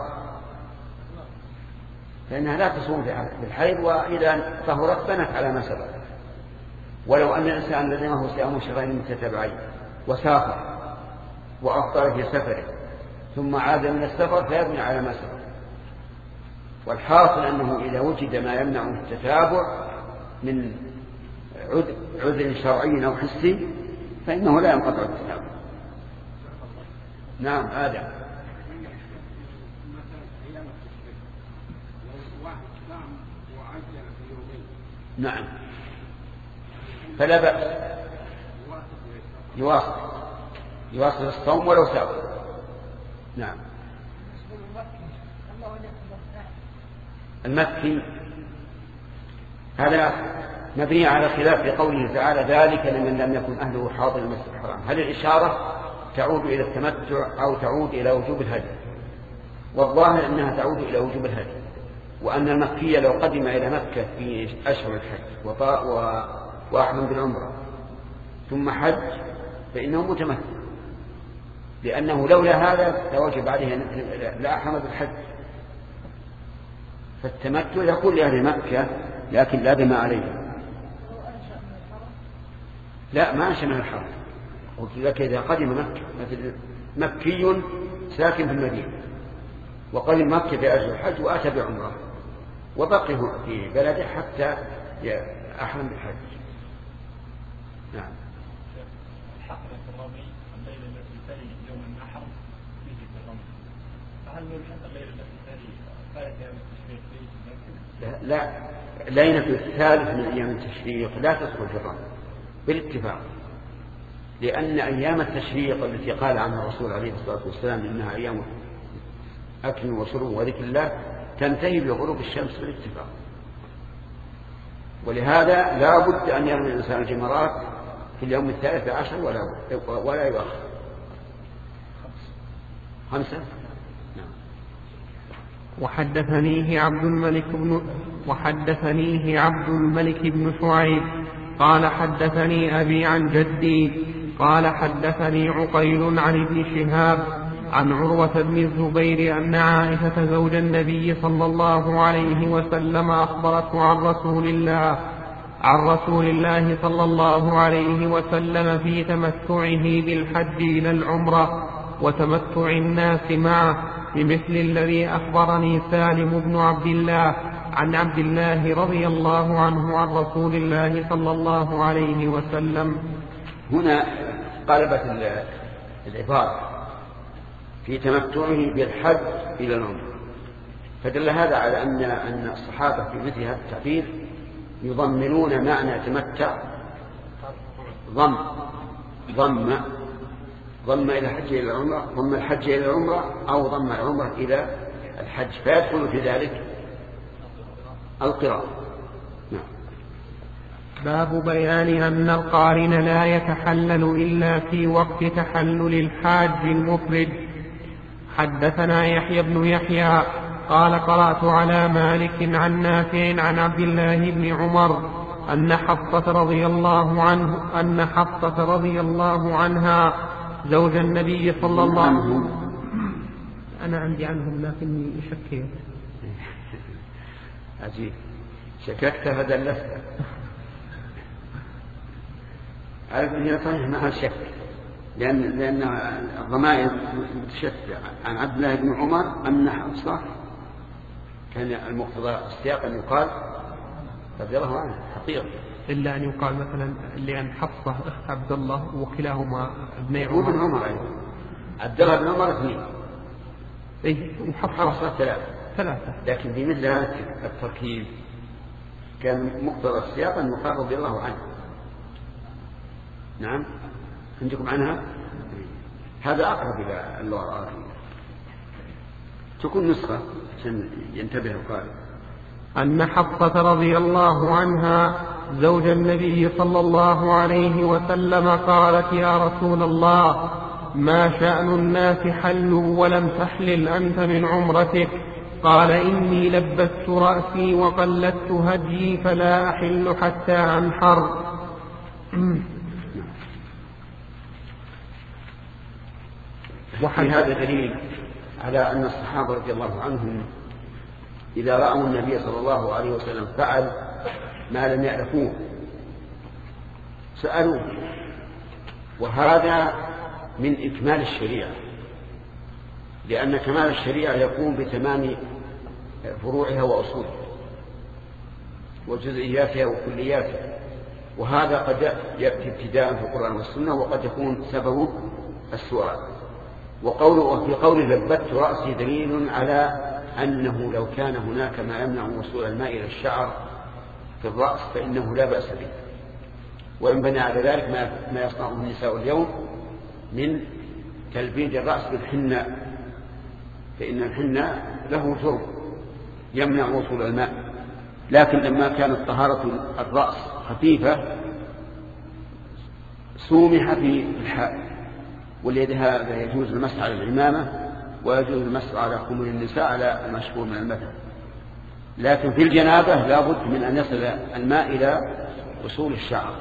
فإنها لا تصوم في الحيض، وإذا طهرت بنت على ما سبق. ولو أن الإنسان لزمه صيام شهرين متتابعين وسافر وأفطر في سفره ثم عاد من السفر فيبني على ما سبق. والحاصل أنه إذا وجد ما يمنع التتابع من عذر شرعي أو حسي فإنه لا ينقطع التتابع. نعم آدم. نعم فلا بأس يواصل الصوم ولو سافر. نعم. المكي هذا مبني على خلاف في قوله تعالى ذلك لمن لم يكن أهله حاضر المسجد الحرام، هل الإشارة تعود إلى التمتع أو تعود إلى وجوب الهدي؟ والظاهر أنها تعود إلى وجوب الهدي، وأن المكي لو قدم إلى مكة في أشهر الحج وأحرم بالعمرة ثم حج فإنه متمتع، لأنه لولا هذا لوجب عليه لا أحرم بالحج. فالتمتع يقول لأهل مكة لكن لا دم عليه. لا ما أنشأ من الحرم، قلت لك إذا قدم مكة مثل مكي ساكن في المدينة وقدم مكة في أشهر الحج وأتى بعمرة وبقي في بلده حتى أحرم بالحج. نعم. الحقل الرمي الليلة التي تلي يوم النحر فيه الرمي، فهل لا ينفي الثالث من أيام التشريق لا تدخل في الرمي بالاتفاق، لأن أيام التشريق التي قال عنها الرسول عليه الصلاة والسلام إنها أيام أكل وشرب وذكر الله تنتهي بغروب الشمس بالاتفاق، ولهذا لا بد أن يرمي الإنسان الجمرات في اليوم 13 ولا يؤخر 5. وحدثنيه عبد الملك بن شعيب قال حدثني أبي عن جدي قال حدثني عقيل عن ابن شهاب عن عروة بن الزبير أن عائشة زوج النبي صلى الله عليه وسلم أخبرته عن رسول الله صلى الله عليه وسلم في تمتعه بالحج إلى العمرة وتمتع الناس معه بمثل الذي أخبرني سالم بن عبد الله عن عبد الله رضي الله عنه عن رسول الله صلى الله عليه وسلم. هنا قلبت العبارة في تمتعه بالحج إلى العمرة، فدل هذا على أن الصحابة في مثل هذا التعبير يضمنون معنى تمتع ضم إلى الحج إلى العمرة، ضم الحج إلى العمرة أو ضم العمرة إلى الحج، فيدخل في ذلك القراءة. باب بيان أن القارن لا يتحلل إلا في وقت تحلل الحاج المفرد. حدثنا يحيى بن يحيى قال قرأت على مالك عن نافع عن عبد الله بن عمر أن حفصة رضي الله عنها زوج النبي صلى الله عليه وسلم. أنا عندي عنهم لكني شكيت. عجيب، شككت فدلست. عارف أنه صحيح معها شك، لأن الضمائر تشتت عن عبد الله بن عمر أن حفصة كان المقتضى السياق أن يقال رضي الله عنه حقيقة، إلا أن يقال مثلا لأن حفصة أخت عبد الله وكلاهما ابن عمر. وابن عمر أيضا عبد الله بن عمر 2 وحفصة 3. لكن بمثل هذا التركيب كان مقتضى السياق أن يقال رضي الله عنه. نعم، عندكم عنها هذا أقرب إلى اللغة العربية، تكون نسخة عشان ينتبه القارئ. أن حفصة رضي الله عنها زوج النبي صلى الله عليه وسلم قالت يا رسول الله ما شأن الناس حلوا ولم تحلل أنت من عمرتك؟ قال إني لبست رأسي وقلدت هديي فلا أحل حتى أنحر. وفي هذا دليل على أن الصحابة رضي الله عنهم إذا رأوا النبي صلى الله عليه وسلم فعل ما لم يعرفوه سألوه، وهذا من إكمال الشريعة، لأن كمال الشريعة يكون بتمام فروعها وأصولها وجزئياتها وكلياتها، وهذا قد يأتي ابتداء في القرآن والسنة وقد يكون سببه السؤال. وفي قول لبت رأسي دليل على أنه لو كان هناك ما يمنع وصول الماء إلى الشعر في الرأس فإنه لا بأس به، وإن بنى على ذلك ما يصنعه النساء اليوم من تلبيد الرأس بالحناء، فإن الحناء له شرب يمنع وصول الماء، لكن لما كانت طهارة الرأس خفيفة سومح في الحال، ولهذا يجوز المسح على العمامة ويجوز المسح على خمر النساء على المشهور من المذهب. لكن في الجنابة لا بد من أن يصل الماء إلى وصول الشعر.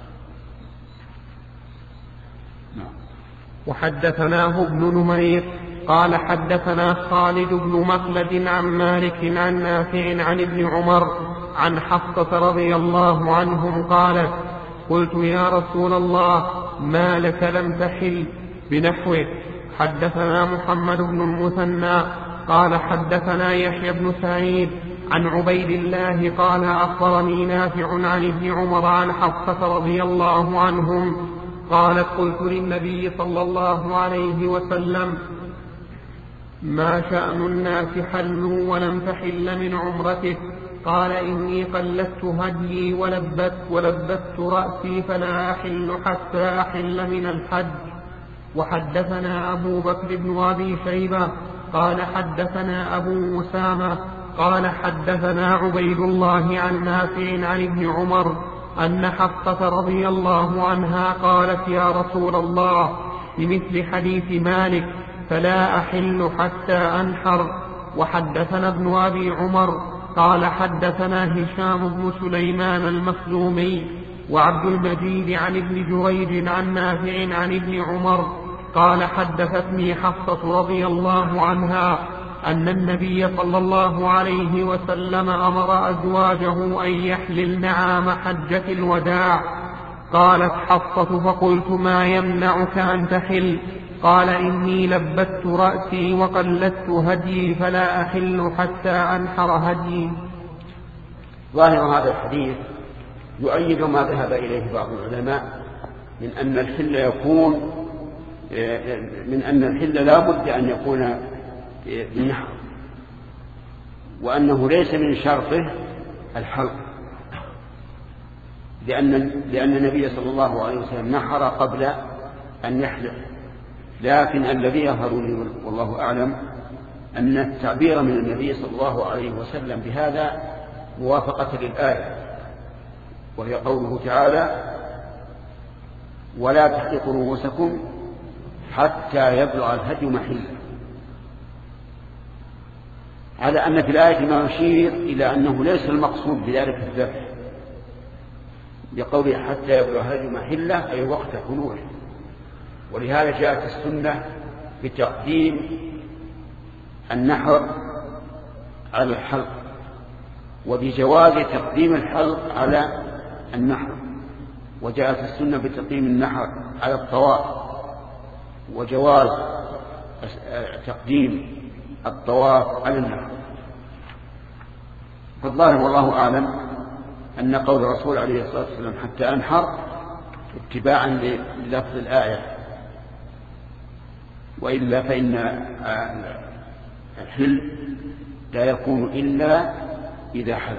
وحدثناه ابن نمير قال حدثنا خالد بن مخلد عن مالك عن نافع عن ابن عمر عن حفصة رضي الله عنهم قالت قلت يا رسول الله ما لك لم تحل بنحوه. حدثنا محمد بن المثنى قال حدثنا يحيى بن سعيد عن عبيد الله قال أخبرني نافع عن ابن عمر عن حفصة رضي الله عنهم قالت قلت للنبي صلى الله عليه وسلم ما شأن الناس حلوا ولم تحل من عمرته؟ قال إني قلدت هديي ولبت رأسي فلا أحل حتى أحل من الحج. وحدثنا أبو بكر بن أبي شيبة قال حدثنا أبو أسامة قال حدثنا عبيد الله عن نافع عن ابن عمر أن حفصة رضي الله عنها قالت يا رسول الله بمثل حديث مالك فلا أحل حتى أنحر. وحدثنا ابن أبي عمر قال حدثنا هشام بن سليمان المخزومي وعبد المجيد عن ابن جريج عن نافع عن ابن عمر قال حدثتني حفصة رضي الله عنها أن النبي صلى الله عليه وسلم أمر أزواجه أن يحللن عام حجة الوداع. قالت حفصة فقلت ما يمنعك أن تحل؟ قال إني لبت رأسي وقلدت هدي فلا أحل حتى أنحر هدي. ظاهر هذا الحديث يؤيد ما ذهب إليه بعض العلماء من أن الحل لا بد أن يكون بالنحر، وأنه ليس من شرطه الحلق، لأن النبي صلى الله عليه وسلم نحر قبل أن يحلق. لكن الذي يظهر لي والله أعلم أن التعبير من النبي صلى الله عليه وسلم بهذا موافقة للآية، وهي قوله تعالى ولا تحلقوا رؤوسكم حتى يبلغ الهدي محله، على أن في الآية ما يشير إلى أنه ليس المقصود بذلك الذبح، بقوله حتى يبلغ الهدي محله أي وقت حلوله. ولهذا جاءت السنة بتقديم النحر على الحلق، وبجواز تقديم الحلق على النحر، وجاءت السنة بتقديم النحر على الطواف، وجواز تقديم الطواف على النحر. فالظاهر والله أعلم أن قول الرسول عليه الصلاة والسلام حتى أنحر اتباعا للفظ الآية، وإلا فإن الحل لا يكون إلا إذا حلق.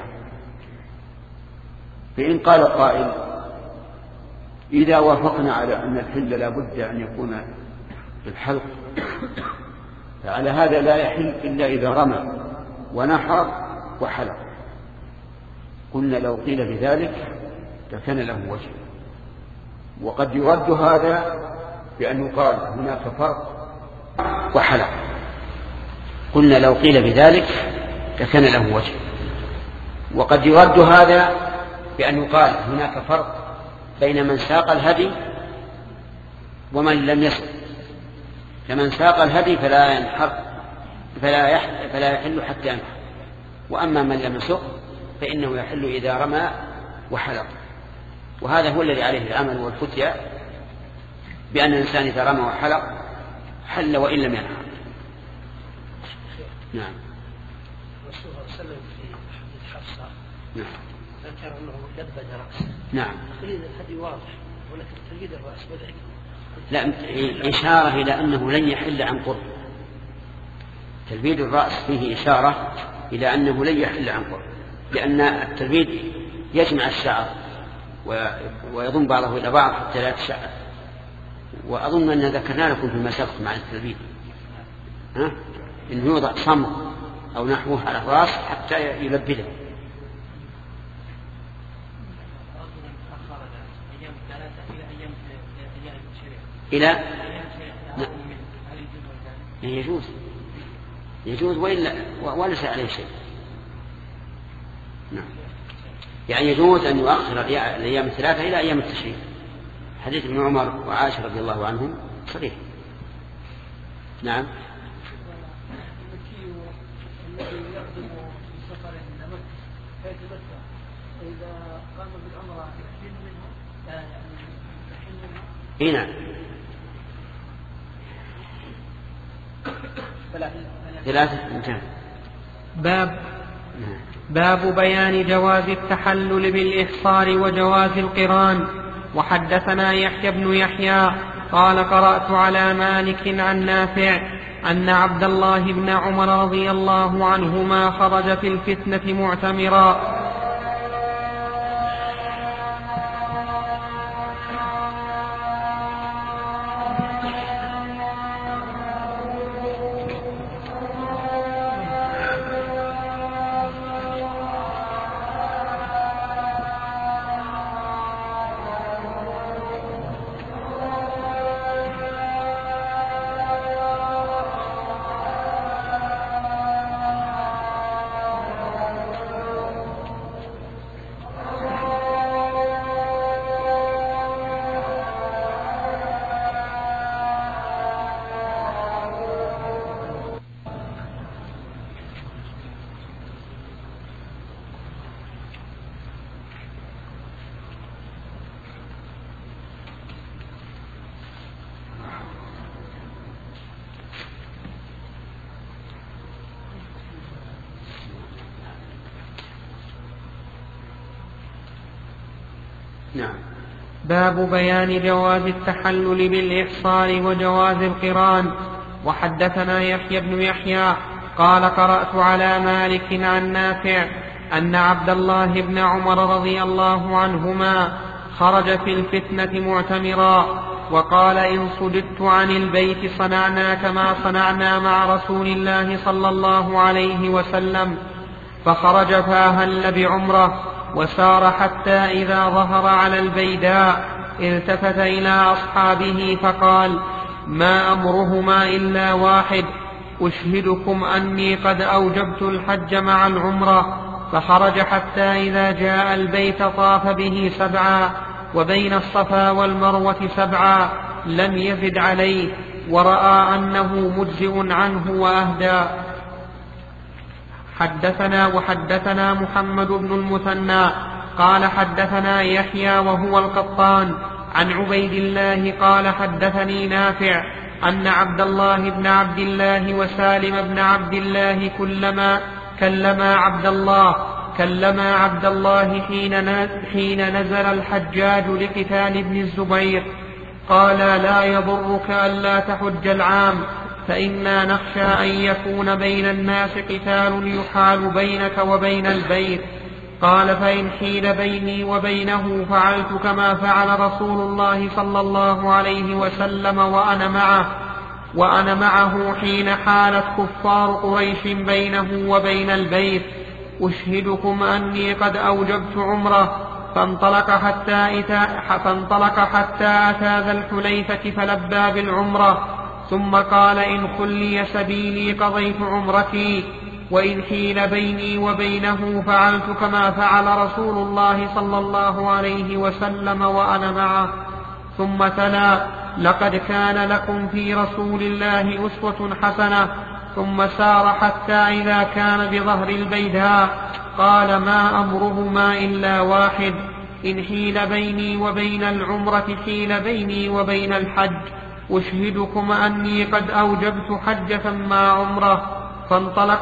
فإن قال قائل إذا وافقنا على أن الحل لا بد أن يكون بالحلق، فعلى هذا لا يحل إلا إذا رمى ونحر وحلق. قلنا لو قيل بذلك لكان له وجه، وقد يرد هذا بأن يقال هناك فرق وحلق. قلنا لو قيل بذلك لكان له وجه، وقد يرد هذا بأن يقال هناك فرق بين من ساق الهدي ومن لم يسق. فمن ساق الهدي فلا يحل حتى ينحر، وأما من لم يسق فإنه يحل إذا رمى وحلق. وهذا هو الذي عليه العمل والفتيا، بأن الإنسان إذا رمى وحلق حل وإن لم ينحر. نعم. الرسول صلى الله عليه وسلم في حديث حفصة ذكر أنه لبد رأسه. نعم. تقليد الهدي واضح، ولكن تقليد الرأس بدعي. لا، إشارة إلى أنه لن يحل عن قرب. تلبيد الرأس فيه إشارة إلى أنه لن يحل عن قرب، لأن التلبيد يجمع الشعر ويضم بعضه إلى بعض حتى لا يتشعر. وأظن أن ذكرنا لكم فيما سبق مع التلبيد إنه يوضع صمغ أو نحوه على الرأس حتى يلبده. إلى يجوز وليس عليه شيء. نعم. يعني يجوز أن يؤخر الأيام الثلاثة إلى أيام التشريق. حديث ابن عمر وعائشة رضي الله عنهم صحيح. نعم. هنا ثلاثة. باب بيان جواز التحلل بالإحصار وجواز القران. وحدثنا يحيى بن يحيى قال قرأت على مالك عن نافع أن عبد الله بن عمر رضي الله عنهما خرج في الفتنة معتمرا. نعم. باب بيان جواز التحلل بالإحصار وجواز القران. وحدثنا يحيى بن يحيى قال قرأت على مالك عن نافع أن عبد الله بن عمر رضي الله عنهما خرج في الفتنة معتمرا وقال إن صددت عن البيت صنعنا كما صنعنا مع رسول الله صلى الله عليه وسلم. فخرج فأهل بعمره وسار حتى إذا ظهر على البيداء التفت إلى أصحابه فقال ما أمرهما إلا واحد أشهدكم أني قد أوجبت الحج مع العمرة. فخرج حتى إذا جاء البيت طاف به 7 وبين الصفا والمروة 7 لم يزد عليه ورأى أنه مجزئ عنه وأهدى. وحدثنا محمد بن المثنى قال حدثنا يحيى وهو القطان عن عبيد الله قال حدثني نافع أن عبد الله بن عبد الله وسالم بن عبد الله كلما عبد الله حين نزل الحجاج لقتال ابن الزبير قال لا يضرك ألا تحج العام فإنا نخشى أن يكون بين الناس قتال يحال بينك وبين البيت. قال فإن حيل بيني وبينه فعلت كما فعل رسول الله صلى الله عليه وسلم وأنا معه حين حالت كفار قريش بينه وبين البيت. أشهدكم أني قد أوجبت عمره. فانطلق حتى أتى ذا الحليفة فلبى بالعمرة ثم قال إن خلي سبيلي قضيت عمرتي وإن حيل بيني وبينه فعلت كما فعل رسول الله صلى الله عليه وسلم وأنا معه. ثم تلا لقد كان لكم في رسول الله أسوة حسنة. ثم سار حتى إذا كان بظهر البيداء قال ما أمرهما إلا واحد إن حيل بيني وبين العمرة حيل بيني وبين الحج أشهدكم أني قد أوجبت حجة مع عمرة. فانطلق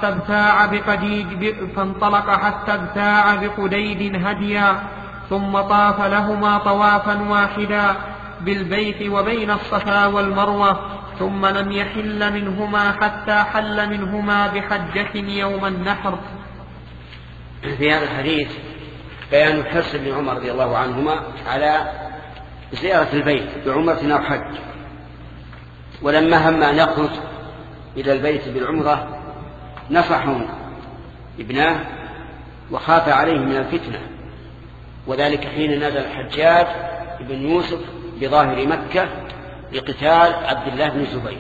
حتى ابتاع بقديد هديا ثم طاف لهما طوافا واحدا بالبيت وبين الصفا والمروة ثم لم يحل منهما حتى حل منهما بحجة يوم النحر. في هذا الحديث بيان حرص ابن عمر رضي الله عنهما على زيارة البيت بعمرة أو حج. ولما هم أن يخرج إلى البيت بالعمرة نصحوا ابناه وخاف عليه من الفتنة، وذلك حين نزل الحجاج بن يوسف بظاهر مكة لقتال عبد الله بن الزبير.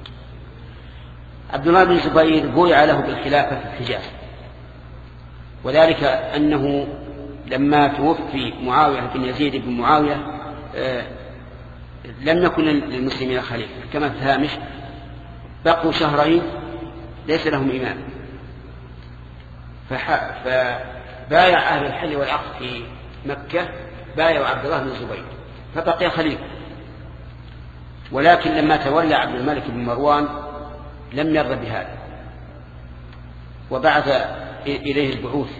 عبد الله بن الزبير بويع له بالخلافة في الحجاز، وذلك أنه لما توفي معاوية بن يزيد بن معاوية لم يكن للمسلمين خليفة كما في الهامش، بقوا 2 شهرين ليس لهم إمام، فبايع أهل الحل والعقد في مكة بايعوا عبد الله بن الزبير فبقي خليفة. ولكن لما تولى عبد الملك بن مروان لم يرضى بهذا وبعث إليه البعوث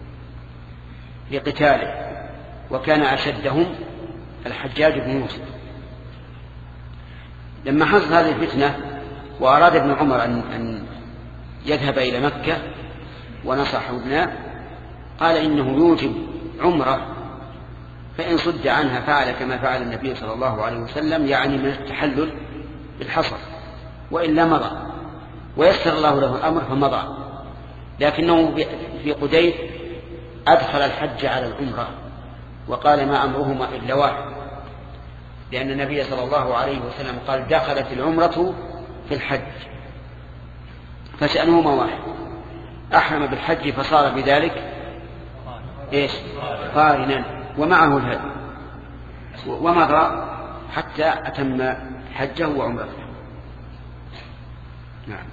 لقتاله، وكان أشدهم الحجاج بن يوسف. لما حصلت هذه الفتنة وأراد ابن عمر أن يذهب إلى مكة ونصح ابنه قال إنه يوجب عمره، فإن صد عنها فعل كما فعل النبي صلى الله عليه وسلم، يعني من التحلل بالحصر، وإلا مضى، ويسر الله له الأمر فمضى. لكنه في قديد أدخل الحج على العمرة وقال ما أمرهما إلا واحد، لأن النبي صلى الله عليه وسلم قال دخلت العمرة في الحج فشأنهما واحد. أحرم بالحج فصار بذلك قارنا ومعه الهدي، ومضى حتى أتم حجه وعمرته. نعم.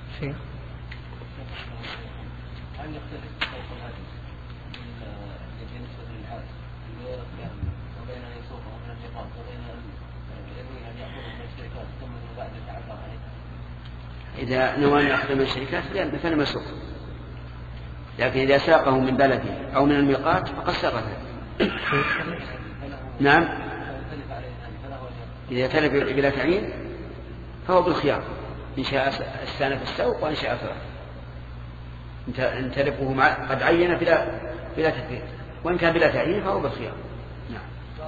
هل يختلف سوق الهدي بالنسبة للحاج وبين أن يسوقه من الميقات وبين أن يأخذه من الشركات ثم بعد يتعرف عليه؟ إذا نوى أن يأخذ من الشركات فلم يسوق، لكن إذا ساقه من بلده أو من الميقات فقد ساقه. نعم. إذا تلف بلا تعيين فهو بالخيار، إن شاء استأنف السوق وإن شاء ترك. إن تلفه قد عين بلا تكليف، وإن كان بلا تعيين فهو بالخيار. نعم.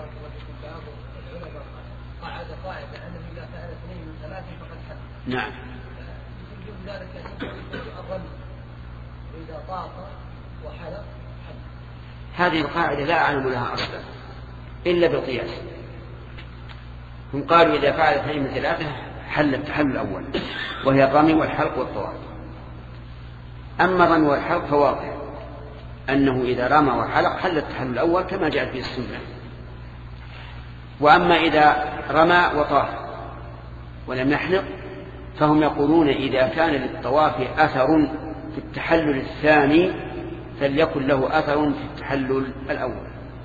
قاعدة أنه إذا فعل 2 من 3 فقد حل. نعم. يمكن ذلك الرمي إذا طاف وحلق حل. هذه القاعدة لا أعلم لها أصلا إلا بالقياس. هم قالوا إذا فعل 2 من 3 حل التحلل الأول، وهي الرمي والحلق والطواف. أما الرمي والحلق فواضح أنه إذا رمى وحلق حل التحلل الأول كما جاء في السنة. وأما إذا رمى وطاف ولم يحلق فهم يقولون إذا كان للطواف أثر في التحلل الثاني فليكن له أثر في التحلل الأول.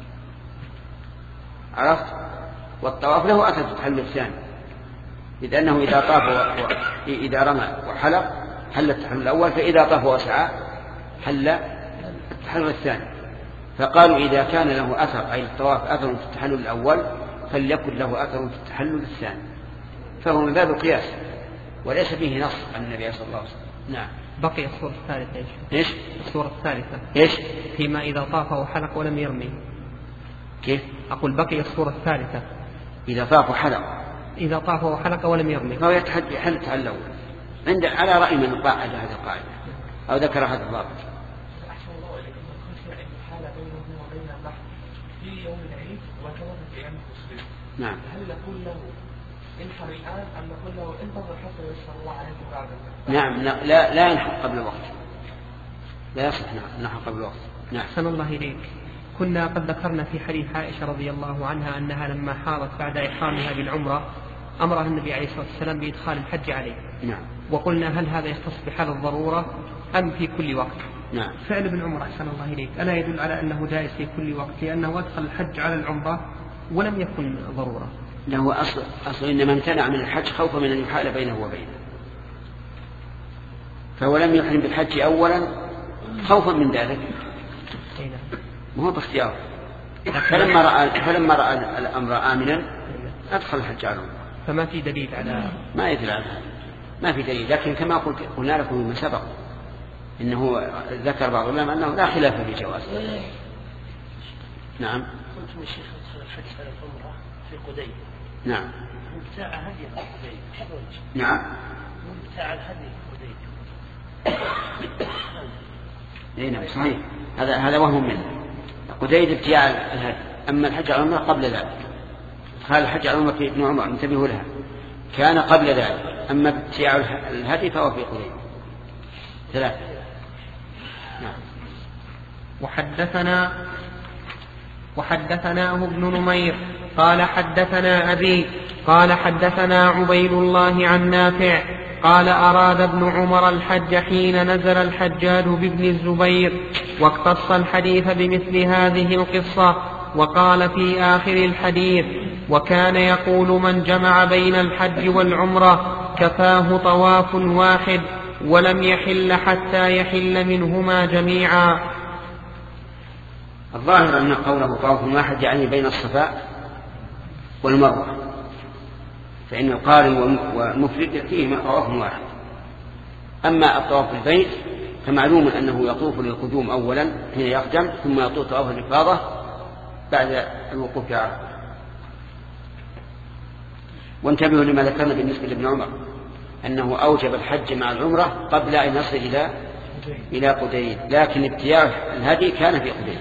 عرفت؟ والطواف له أثر في التحلل الثاني، إذ أنه إذا طاف إذا رمى وحلق حل التحلل الأول، فإذا طاف وسعى حل التحلل الثاني. فقالوا إذا كان له أثر أي الطواف أثر في التحلل الأول فليكن له أثر في التحلل الثاني، فهو من باب القياس وليس فيه نص عن النبي صلى الله عليه وسلم. نعم. بقي الصورة الثالثة. إيش؟ الصورة الثالثة. إيش؟ فيما إذا طاف وحلق ولم يرمي. كيف؟ أقول بقي الصورة الثالثة. إذا طاف وحلق. إذا طاف وحلق ولم يرمي. فهو يحل التحلل الأول. على رأي من قاعد هذه القاعدة أو ذكر هذا الضابط. أحسن الله إليكم الخشية عند حالة بينه وبين البحر في يوم العيد وكذا في أيام التشريق. نعم. هل نقول له انحر الآن أم نقول له انتظر حتى يسر الله عليك بعد؟ نعم. لا ينحر قبل الوقت، لا يصح نحر قبل الوقت. نعم. أحسن الله إليك. كنا قد ذكرنا في حديث عائشة رضي الله عنها أنها لما حاضت بعد إحرامها بالعمرة أمرها النبي عليه الصلاة والسلام بإدخال الحج عليه. نعم. وقلنا هل هذا يختص بحال الضرورة أم في كل وقت؟ نعم. فعل ابن عمر أحسن الله إليك ألا يدل على أنه جائز في كل وقت، لأنه أدخل الحج على العمرة ولم يكن ضرورة؟ له أصل إنما امتنع من الحج خوفا من أن يحال بينه وبينه، فهو لم يحرم بالحج أولا خوفا من ذلك، ما هو باختياره. فلما رأى الأمر آمنا أدخل الحج على العمرة. فما في دليل على ما يدل على هذا، ما في دليل. لكن كما قلنا لكم مما سبق إنه ذكر بعض العلماء أنه لا خلاف في جوازه. نعم. قلت يا شيخ أدخل الحج على العمرة في قديد. نعم. مبتاع هدي في قديد. نعم. مبتاع الهدي في قديد. اي نعم صحيح، هذا وهم منه. قديد ابتياع الهدي، أما الحج على العمرة قبل ذلك. قال الحج على العمرة في ابن عمر انتبهوا لها كان قبل ذلك، أما ابتياع الهدي فهو في قديد. 3. نعم. وحدثناه ابن نمير قال حدثنا أبي قال حدثنا عبيد الله عن نافع قال أراد ابن عمر الحج حين نزل الحجاج بابن الزبير، واقتص الحديث بمثل هذه القصة، وقال في آخر الحديث: وكان يقول من جمع بين الحج والعمرة كفاه طواف واحد ولم يحل حتى يحل منهما جميعا. الظاهر أن قوله طواف واحد يعني بين الصفاء والمروة، فإن القارن والمفرد فيهما طواف واحد. أما الطواف بالبيت فمعلوم أنه يطوف للقدوم أولا حين يقدم، ثم يطوف طواف الإفاضة بعد الوقوف في عرفة. وانتبهوا لما ذكرنا بالنسبة لابن عمر أنه أوجب الحج مع العمرة قبل أن يصل إلى قديد، لكن ابتياع الهدي كان في قديد.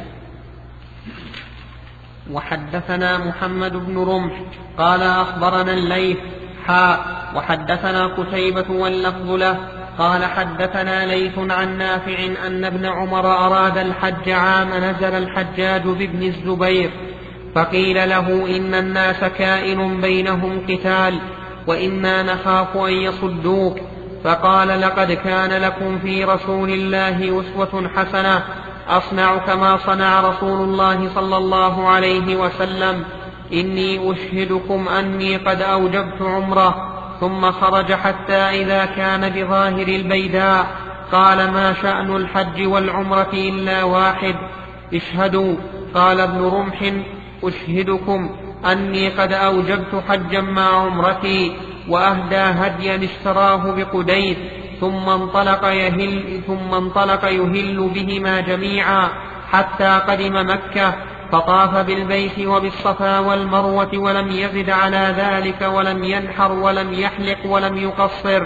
وحدثنا محمد بن رمح قال أخبرنا الليث وحدثنا قتيبة واللفظ له قال حدثنا ليث عن نافع أن ابن عمر أراد الحج عام نزل الحجاج بابن الزبير، فقيل له إن الناس كائن بينهم قتال وإنا نخاف أن يصدوك، فقال لقد كان لكم في رسول الله أسوة حسنة، أصنع كما صنع رسول الله صلى الله عليه وسلم، إني أشهدكم أني قد أوجبت عمره. ثم خرج حتى إذا كان بظاهر البيداء قال ما شأن الحج والعمرة إلا واحد، اشهدوا. قال ابن رمح أشهدكم أني قد أوجبت حجا مع عمرتي، وأهدى هديا اشتراه بقديد، ثم انطلق يهل بهما جميعا حتى قدم مكة، فطاف بالبيت وبالصفا والمروة ولم يزد على ذلك، ولم ينحر ولم يحلق ولم يقصر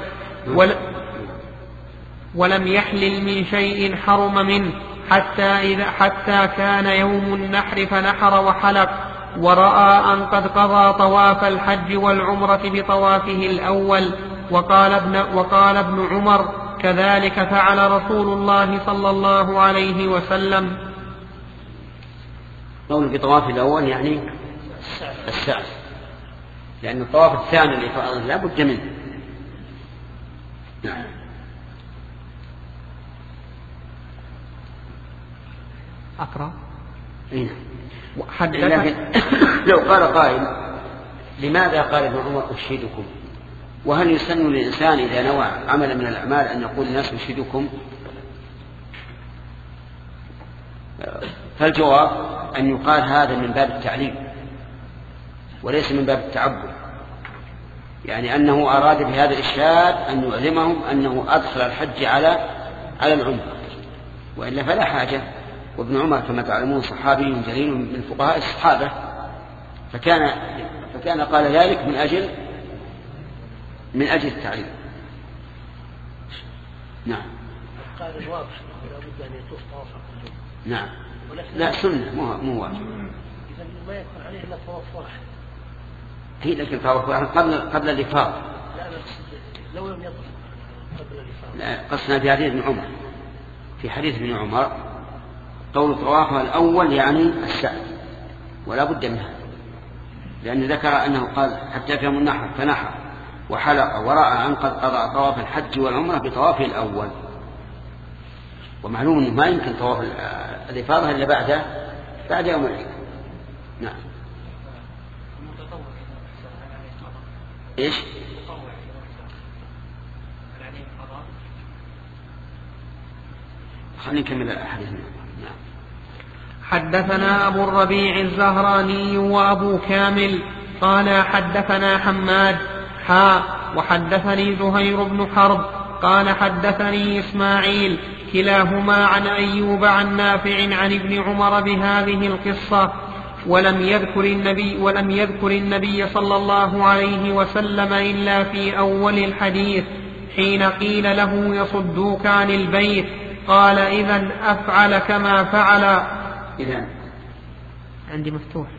ولم يحلل من شيء حرم منه حتى كان يوم النحر فنحر وحلق، ورأى أن قد قضى طواف الحج والعمرة بطوافه الأول. وقال ابن عمر كذلك فعل رسول الله صلى الله عليه وسلم. قول بطواف الأول يعني السعي، لأن الطواف الثاني الإفاضة لا بد منه. نعم. أقرأ. لكن لو قال قائل لماذا قال ابن عمر أشهدكم؟ وهل يسن للإنسان إذا نوى عملا من الأعمال أن يقول الناس أشهدكم؟ فالجواب أن يقال هذا من باب التعليم وليس من باب التعبد، يعني أنه أراد بهذا الإشهاد أن يعلمهم أنه أدخل الحج على العمرة، وإلا فلا حاجة. وابن عمر كما تعلمون صحابي جليل من فقهاء الصحابة، فكان قال ذلك من أجل التعليم. نعم. قال الواضح أنه لا بد أن يطوف طواف القدوم. نعم. لا سنة مو واجب. إذا ما يكون عليه إلا طواف واحد. هي لكن طواف واحد قبل الإفاضة. لا لو لم يطوف قبل الإفاضة. لا قصنا في حديث ابن عمر. في حديث ابن عمر قول طوافها الأول يعني السعي، ولا بد منها، لأن ذكر أنه قال حتى في يوم النحر فنحر وحلق ورأى أن قد قضى طواف الحج والعمرة بطوافه الأول. ومعلوم أنه ما يمكن طواف الإفاضة إلا بعد يوم العيد. نعم. إيش؟ خلينا نكمل الحديث. نعم. حدثنا أبو الربيع الزهراني وأبو كامل قال حدثنا حماد وحدثني زهير بن حرب قال حدثني إسماعيل كلاهما عن أيوب عن نافع عن ابن عمر بهذه القصة، ولم يذكر النبي صلى الله عليه وسلم إلا في أول الحديث حين قيل له يصدوك عن البيت، قال إذن أفعل كما فعل. إذن عندي مفتوح.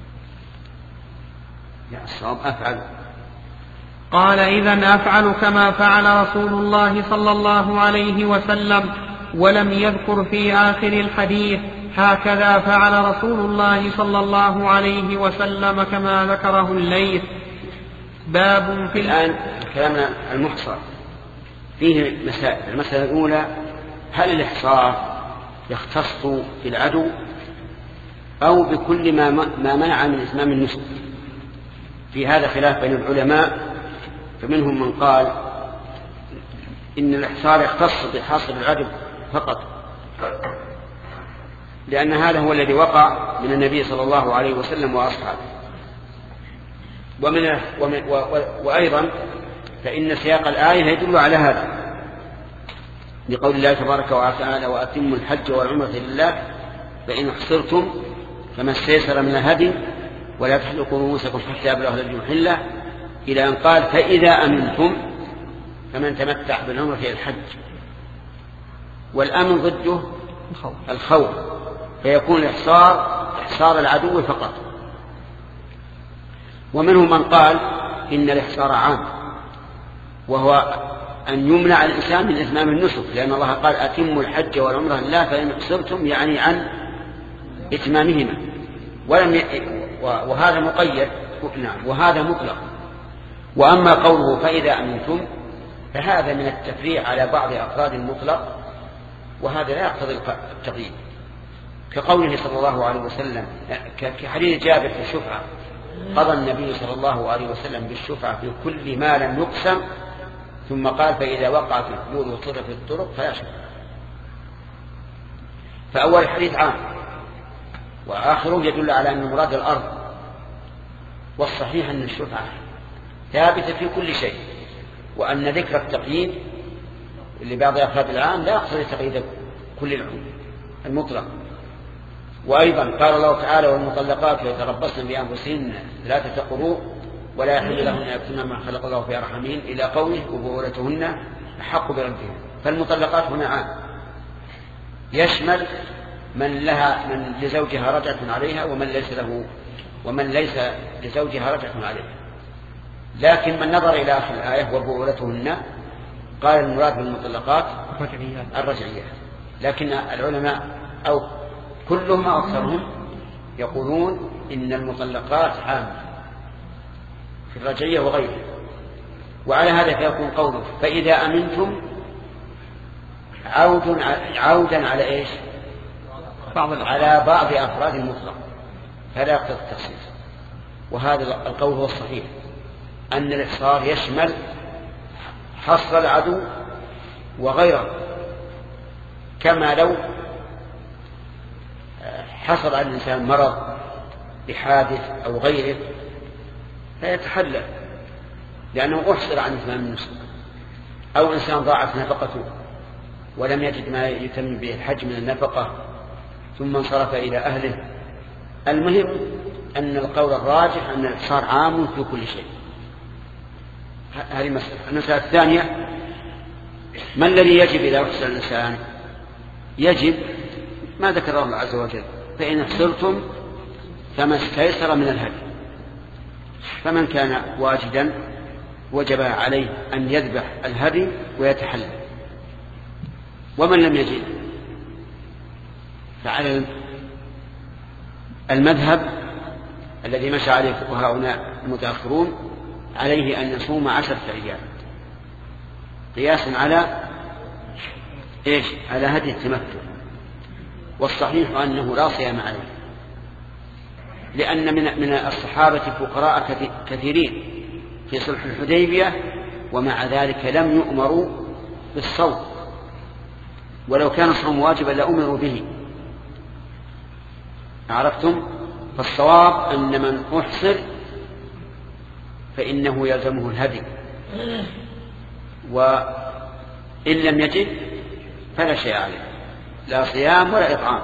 لا الصواب أفعل. قال إذن أفعل كما فعل رسول الله صلى الله عليه وسلم، ولم يذكر في آخر الحديث هكذا فعل رسول الله صلى الله عليه وسلم كما ذكره الليث. باب في الآن كلامنا المحصر فيه مسائل. المسألة الأولى: هل الإحصار يختص بالعدو أو بكل ما منع من إتمام النسك؟ في هذا خلاف بين العلماء، فمنهم من قال إن الإحصار يختص بحاصر العدو فقط، لأن هذا هو الذي وقع من النبي صلى الله عليه وسلم وأصحابه. وأيضا فإن سياق الآية يدل على هذا، لقول الله تبارك وتعالى: وأتموا الحج والعمرة لله فإن احصرتم فما استيسر من الهدي ولا تحلقوا رؤوسكم حتى يبلغ الهدي محله، إلى أن قال: فإذا أمنتم فمن تمتع بالعمرة إلى الحج. والأمن ضده الخوف، فيكون إحصار العدو فقط. ومنهم من قال إن الإحصار عام، وهو أن يمنع الإنسان من إتمام النسك، لأن الله قال: أتموا الحج والعمرة لله فإن احصرتم، يعني عن إتمامهما، وهذا مقيد، نعم، وهذا مطلق. وأما قوله فإذا أمنتم فهذا من التفريع على بعض أفراد المطلق، وهذا لا يقتضي التقييد، كقوله صلى الله عليه وسلم كحديث جابر في الشفعة: قضى النبي صلى الله عليه وسلم بالشفعة في كل ما لم يقسم، ثم قال: فإذا وقعت الحدود وصرفت الطرق فلا شفعة. فأول الحديث عام، وآخره يدل على أن مراد الأرض. والصحيح أن الشفعة ثابتة في كل شيء، وأن ذكر التقييد لبعض أفراد العام لا يقتضي تقييد كل العموم المطلق. وأيضا قال الله تعالى: والمطلقات يتربصن بأنفسهن 3 قروء ولا يحل لهن يكتمن ما خلق الله في أرحامهن، إلى قوله: وبعولتهن أحق بردهن. فالمطلقات هنا عام، يشمل من لزوجها رجعة عليها ومن ليس لزوجها رجعة عليها. لكن من نظر إلى آخر الآية: وبعولتهن، قال المراد بالمطلقات الرجعيات. لكن العلماء أو كلهم أو أكثرهم يقولون إن المطلقات عامة في الرجعية وغيرها. وعلى هذا فيكون قوله فإذا أمنتم عودا على إيش؟ على بعض أفراد المطلق، فلا يقتضي التخصيص. وهذا القول هو الصحيح، أن الإحصار يشمل حصر العدو وغيره، كما لو حصل على الإنسان مرض بحادث أو غيره فيتحلل لأنه أحصر عن إتمام النسك، أو إنسان ضاعت نفقته ولم يجد ما يتم به الحج من النفقة ثم انصرف إلى أهله. المهم أن القول الراجح أن الإحصار عام في كل شيء. هذه مسألة. المسألة الثانية: ما الذي يجب إذا أحصر الإنسان؟ يجب ما ذكر الله عز وجل: فإن احصرتم فما استيسر من الهدي. فمن كان واجدا وجب عليه أن يذبح الهدي ويتحلل، ومن لم يجد فعلى المذهب الذي مشى عليه فقهاؤنا المتأخرون عليه أن يصوم 10 أيام قياسا على إيش؟ على هدي التمتع. والصحيح أنه لا صيام عليه، لأن من الصحابة فقراء كثيرين في صلح الحديبية، ومع ذلك لم يؤمروا بالصوم، ولو كان الصوم واجبا لأمروا به. عرفتم؟ فالصواب أن من أحصر فإنه يلزمه الهدي، وإن لم يجد فلا شيء عليه، لا صيام ولا إطعام.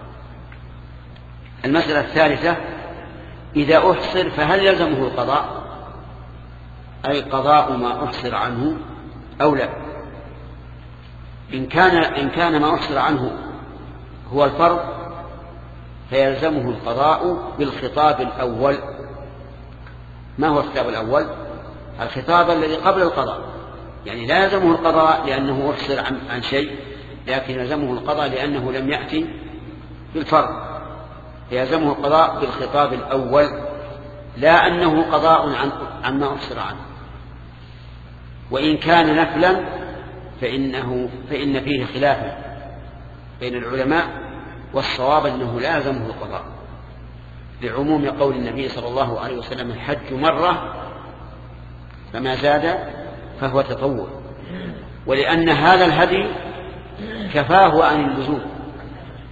المسألة الثالثة: إذا أحصر فهل يلزمه القضاء، أي قضاء ما أحصر عنه أو لا؟ إن كان ما أحصر عنه هو الفرض فيلزمه القضاء بالخطاب الأول. ما هو الخطاب الأول؟ الخطاب الذي قبل القضاء، يعني لا يلزمه القضاء لأنه أحصر عن شيء، لكن يلزمه القضاء لأنه لم يأتي بالفرض، يلزمه القضاء بالخطاب الأول، لا أنه قضاء عن ما أحصر عنه. وإن كان نفلا فإن فيه خلافا بين العلماء، والصواب أنه لا يلزمه القضاء، لعموم قول النبي صلى الله عليه وسلم: الحج مرة فما زاد فهو تطوع، ولأن هذا الهدي كفاه عن اللزوم،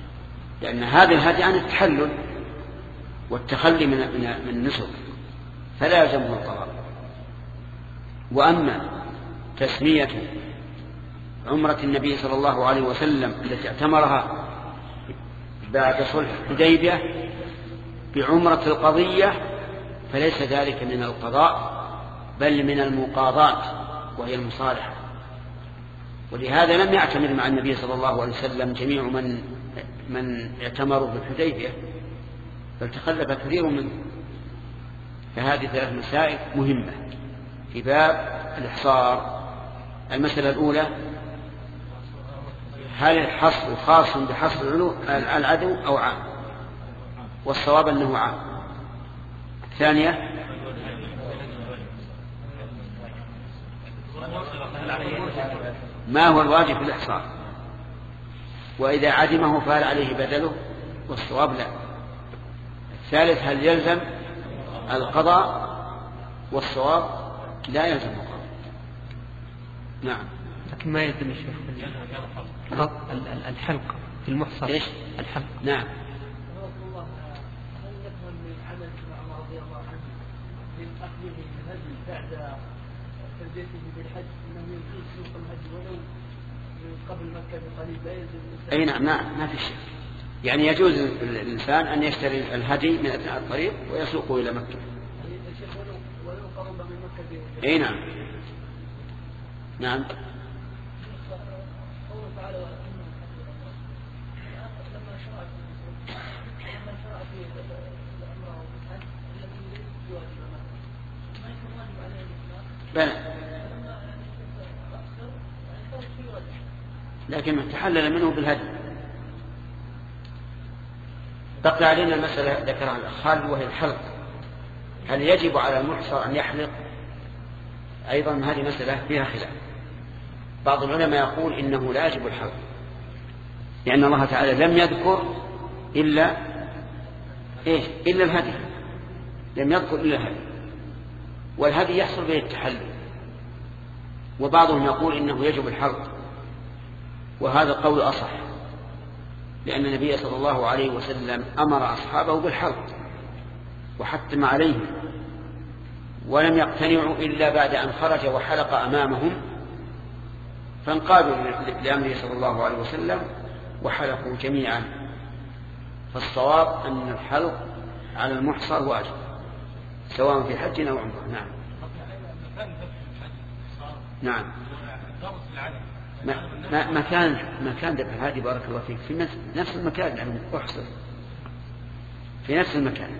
لأن هذا الهدي عن التحلل والتخلي من النسك، فلا يلزمه القضاء. وأما تسمية عمرة النبي صلى الله عليه وسلم التي اعتمرها بعد صلح الحديبية بعمرة القضية فليس ذلك من القضاء بل من المقاضاة وهي المصالحة. ولهذا لم يعتمر مع النبي صلى الله عليه وسلم جميع من اعتمروا بالحديبية بل تخلف كثير منهم. فهذه 3 مسائل مهمة في باب الإحصار. المسألة الأولى: هل الحصر خاص بحصر العدو أو عام؟ والصواب أنه عام. الثانية: ما هو الواجب في الإحصار؟ وإذا عدمه فهل عليه بدله؟ والصواب لا. الثالث: هل يلزم القضاء؟ والصواب لا يلزم القضاء. نعم. لكن ما يلزم الشيخ الحلق في المحصر. إيش؟ الحلق. نعم. بعد تربيته بالحج انه يجوز سوق الحج ولو قبل مكه بقليل لا يلزم اي نعم ما في شيء. يعني يجوز الانسان ان يشتري الهدي من اثناء الطريق ويسوقه الى مكه. ولو قرب من مكه اي نعم. نعم. قوله تعالى لما شرع في الامر والحج الذي يريد واجب ما يكون واجب عليه بلى. لكن تحلل منه بالهدي. بقي علينا المسألة ذكرها الأخ خالد وهي الحلق. هل يجب على المحصر أن يحلق؟ أيضا هذه مسألة فيها خلاف. بعض العلماء يقول إنه لا يجب الحلق لأن الله تعالى لم يذكر إلا الهدي. لم يذكر إلا الهدي، والهدي يحصل به التحلل. وبعضهم يقول إنه يجب الحلق، وهذا القول أصح لأن النبي صلى الله عليه وسلم أمر أصحابه بالحلق وحتم عليهم، ولم يقتنعوا إلا بعد أن خرج وحلق أمامهم فانقادوا لأمره صلى الله عليه وسلم وحلقوا جميعا. فالصواب أن الحلق على المحصر واجب سواء في حج أو عمره. نعم. نعم. مكان ذبح الهادي بارك الله فيك في نفس المكان يعني أحصر في نفس المكان.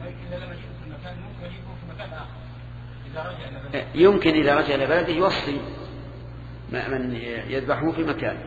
يمكن إذا رجع إلى بلده يوصي من يذبحه في مكان.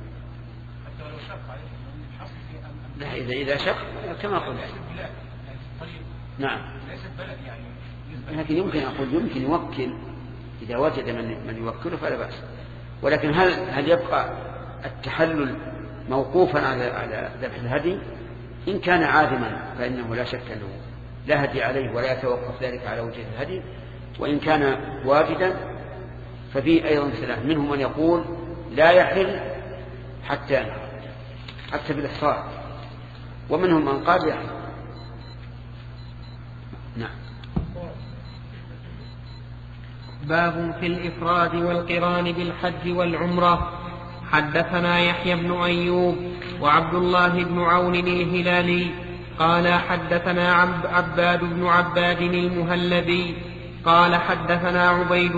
لا إذا شق كما قلت. نعم. لكن يمكن يوكل إذا وجد من يوكله فلا بأس. ولكن هل يبقى التحلل موقوفا على ذبح الهدي؟ إن كان عادما فإنه لا شك أنه لا هدي عليه ولا يتوقف ذلك على وجه الهدي، وإن كان واجدا ففيه أيضا خلاف. منهم من يقول لا يحل حتى بالإحصار، ومنهم من قال يحل. نعم. باب في الإفراد والقران بالحج والعمرة. حدثنا يحيى بن أيوب وعبد الله بن عون الهلالي قال حدثنا عباد بن عباد المهلبي قال حدثنا عبيد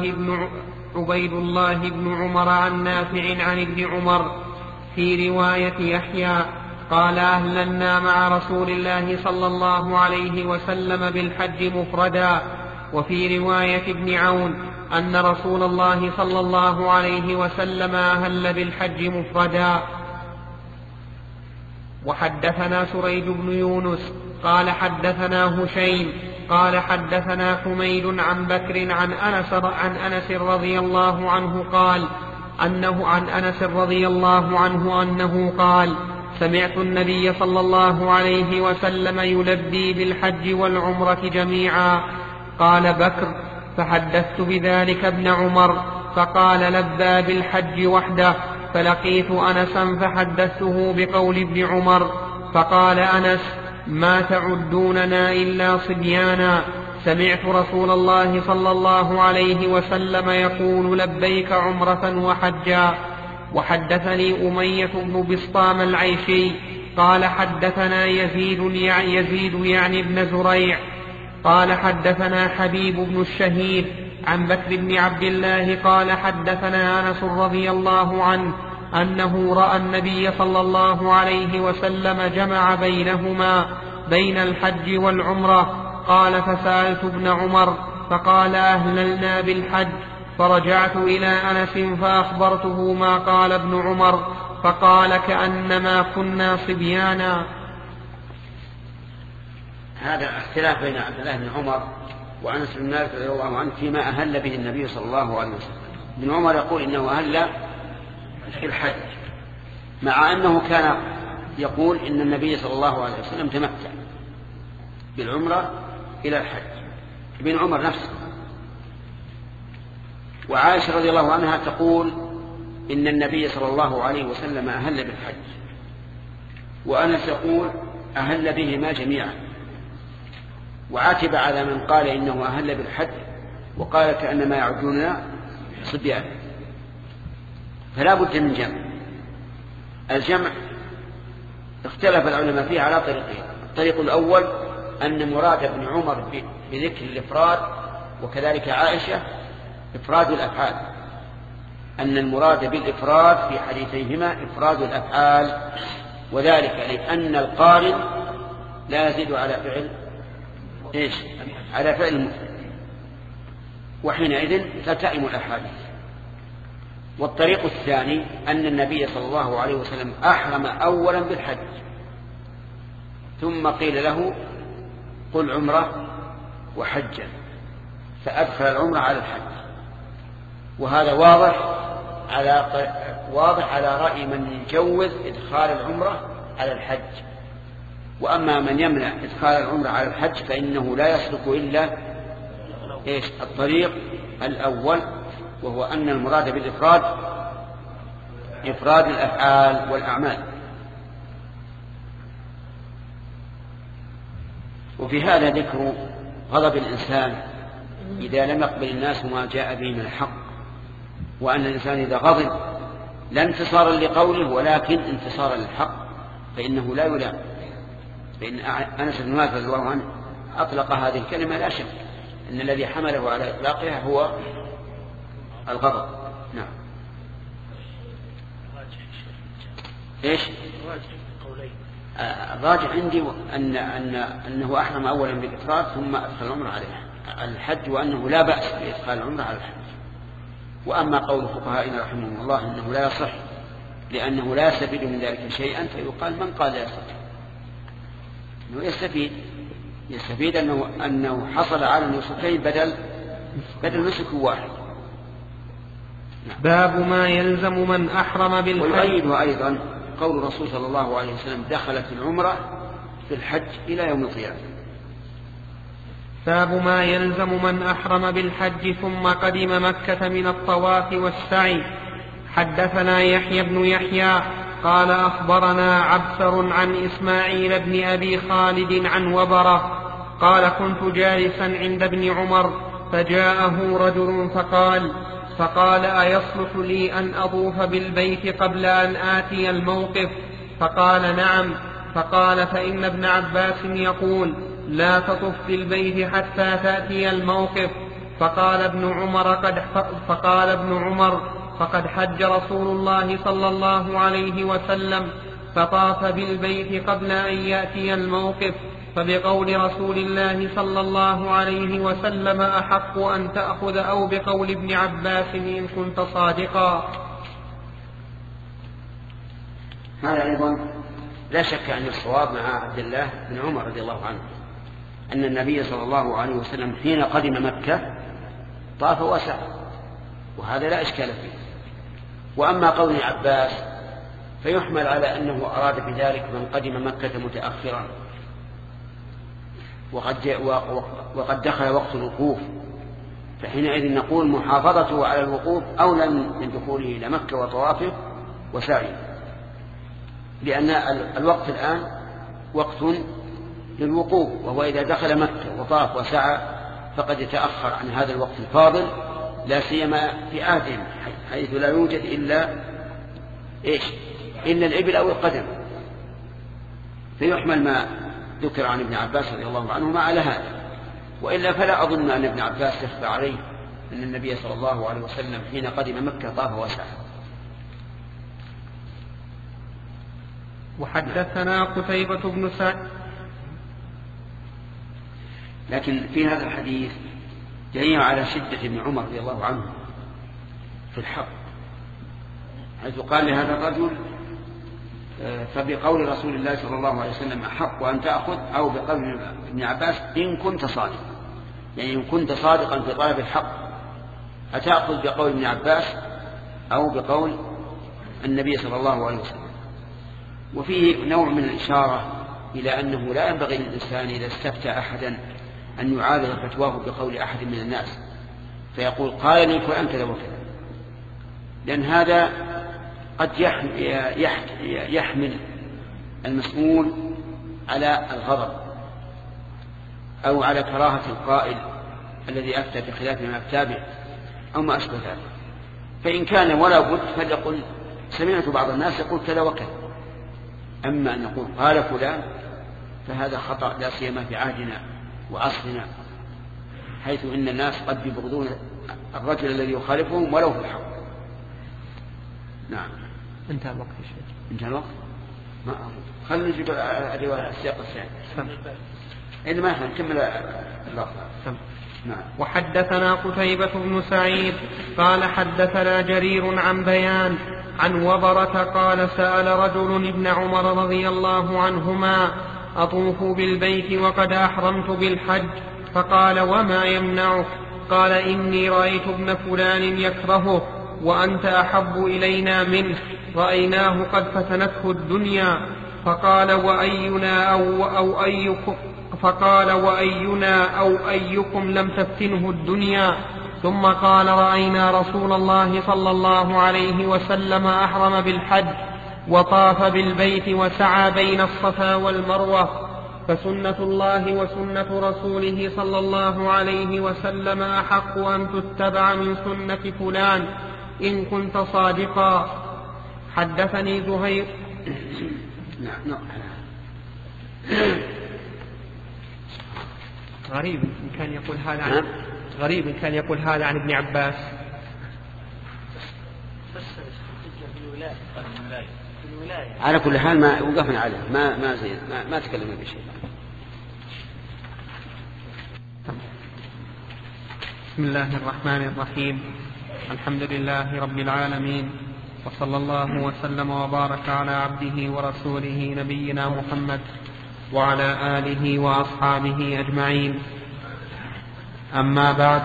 الله بن عمر عن نافع عن ابن عمر في رواية يحيى قال أهللنا مع رسول الله صلى الله عليه وسلم بالحج مفردا. وفي رواية ابن عون أن رسول الله صلى الله عليه وسلم أهل بالحج مفردا. وحدثنا سريج بن يونس قال حدثنا هشيم قال حدثنا حميد عن بكر عن أنس رضي الله عنه قال أنه قال سمعت النبي صلى الله عليه وسلم يلبي بالحج والعمرة جميعا. قال بكر فحدثت بذلك ابن عمر فقال لبى بالحج وحده. فلقيت أنسا فحدثته بقول ابن عمر فقال أنس ما تعدوننا إلا صبيانا. سمعت رسول الله صلى الله عليه وسلم يقول لبيك عمرة وحجا. وحدثني أمية بن بسطام العيشي قال حدثنا يزيد يعني بن زريع قال حدثنا حبيب بن الشهيد عن بكر بن عبد الله قال حدثنا أنس رضي الله عنه أنه رأى النبي صلى الله عليه وسلم جمع بينهما بين الحج والعمرة. قال فسألت ابن عمر فقال أهللنا بالحج، فرجعت إلى أنس فأخبرته ما قال ابن عمر فقال كأنما كنا صبيانا. هذا اختلاف بين عبد الله بن عمر وأنس بن مالك رضي الله عنه فيما أهل به النبي صلى الله عليه وسلم. ابن عمر يقول إنه أهل الحج، مع أنه كان يقول إن النبي صلى الله عليه وسلم تمتع بالعمرة إلى الحج، ابن عمر نفسه. وعائشة رضي الله عنها تقول إن النبي صلى الله عليه وسلم أهل بالحج، وأنس يقول أهل بهما جميعا، وعاتب على من قال إنه أهل بالحج وقال كأنما يعدوننا صبيان. فلا بد من جمع. الجمع اختلف العلماء فيه على طريقين. الطريق الأول أن مراد ابن عمر بذكر الإفراد وكذلك عائشة إفراد الأفعال، أن المراد بالإفراد في حديثيهما إفراد الأفعال، وذلك لأن القارن لا يزيد على فعل على فعل المفرد، وحينئذ تلتئم الأحاديث. والطريق الثاني أن النبي صلى الله عليه وسلم أحرم أولا بالحج ثم قيل له قل عمرة وحجا فأدخل العمرة على الحج، وهذا واضح على رأي من يجوز إدخال العمرة على الحج. وأما من يمنع إدخال العمرة على الحج فإنه لا يسلك إلا الطريق الأول، وهو أن المراد بالإفراد إفراد الأفعال والأعمال. وفي هذا ذكر غضب الإنسان إذا لم يقبل الناس ما جاء به من الحق، وأن الإنسان إذا غضب لا انتصارا لقوله ولكن انتصارا للحق فإنه لا يلام. فإن أنس بن مالك رضي الله عنه أطلق هذه الكلمة لا شك أن الذي حمله على إطلاقها هو الغضب. نعم. إيش؟ الراجح عندي أنه أحرم أولا بالإفراد ثم أدخل العمرة على الحج، وأنه لا بأس بإدخال العمرة على الحج. وأما قول فقهائنا رحمهم الله أنه لا يصح لأنه لا يستفيد من ذلك شيئا، فيقال من قال لا يصح؟ أنه يستفيد أنه حصل على النسكين بدل نسك واحد. باب ما يلزم من أحرم بالحج. ويؤيده أيضا قول الرسول صلى الله عليه وسلم دخلت العمرة في الحج إلى يوم القيامة. باب ما يلزم من أحرم بالحج ثم قدم مكة من الطواف والسعي. حدثنا يحيى بن يحيى قال أخبرنا عبسر عن إسماعيل بن أبي خالد عن وبرة قال كنت جالسا عند ابن عمر فجاءه رجل فقال أيصلح لي أن أطوف بالبيت قبل أن آتي الموقف؟ فقال نعم. فقال فإن ابن عباس يقول لا تطف بالبيت حتى تأتي الموقف. فقال ابن عمر فقد حج رسول الله صلى الله عليه وسلم فطاف بالبيت قبل أن يأتي الموقف، فبقول رسول الله صلى الله عليه وسلم أحق أن تأخذ أو بقول ابن عباس إن كنت صادقا. هذا أيضا لا شك أن الصواب مع عبد الله بن عمر رضي الله عنه أن النبي صلى الله عليه وسلم حين قدم مكة طاف وسعى، وهذا لا إشكال فيه. وأما قول ابن عباس فيحمل على أنه أراد بذلك من قدم مكة متأخرا وقد دخل وقت الوقوف، فحينئذ نقول محافظته على الوقوف أولى من دخوله إلى مكة وطوافه وسعيه، لأن الوقت الآن وقت للوقوف، وهو إذا دخل مكة وطاف وسعى فقد يتأخر عن هذا الوقت الفاضل، لا سيما في عهدهم حيث لا يوجد إلا الإبل أو القدم، فيحمل ما ذكر عن ابن عباس رضي الله عنهما على هذا. وإلا فلا أظن أن ابن عباس يخفى عليه أن النبي صلى الله عليه وسلم حين قدم مكة طاف وسعى. وحدثنا قتيبة بن سعيد. لكن في هذا الحديث دليل على شدة ابن عمر رضي الله عنه في الحق، حيث قال لهذا الرجل فبقول رسول الله صلى الله عليه وسلم أحق أن تأخذ، أو بقول ابن عباس إن كنت صادقا، يعني إن كنت صادقا في طلب الحق أتأخذ بقول ابن عباس أو بقول النبي صلى الله عليه وسلم. وفيه نوع من الإشارة إلى أنه لا ينبغي للإنسان إذا استفتى أحدا أن يعارض فتواه بقول أحد من الناس فيقول قال لي فلان كذا وكذا، لأن هذا قد يحمل المسؤول على الغضب أو على كراهة القائل الذي أفتى بخلاف ما أفتى به أو ما أشبه ذلك. فإن كان ولا بد فليقل سمعت بعض الناس يقول كذا وكذا. أما أن يقول قال فلان فهذا خطأ، لا سيما في عهدنا وعصرنا، حيث إن الناس قد يبغضون الرجل الذي يخالفهم ولو في الحق. نعم. انتهى الوقت يا شيخ. انتهى الوقت؟ ما خلنا نجيب السياق الثاني. إذا ما نكمل اللقطة. نعم. وحدثنا قتيبة بن سعيد قال حدثنا جرير عن بيان عن وبرة قال سأل رجل ابن عمر رضي الله عنهما أطوف بالبيت وقد أحرمت بالحج، فقال وما يمنعك؟ قال إني رأيت ابن فلان يكرهه وأنت أحب إلينا منه، رأيناه قد فتنته الدنيا. فقال وأينا أو أيكم لم تفتنه الدنيا؟ ثم قال رأينا رسول الله صلى الله عليه وسلم أحرم بالحج وطاف بالبيت وسعى بين الصفا والمروة، فسنة الله وسنة رسوله صلى الله عليه وسلم أحق أن تتبع من سنة فلان إن كنت صادقا. حدثني زهير. غريب إن كان يقول هذا عن ابن عباس. على كل حال ما وقفنا عليه، ما تكلمنا بشيء. بسم الله الرحمن الرحيم. الحمد لله رب العالمين، وصلى الله وسلم وبارك على عبده ورسوله نبينا محمد وعلى آله وأصحابه أجمعين. أما بعد،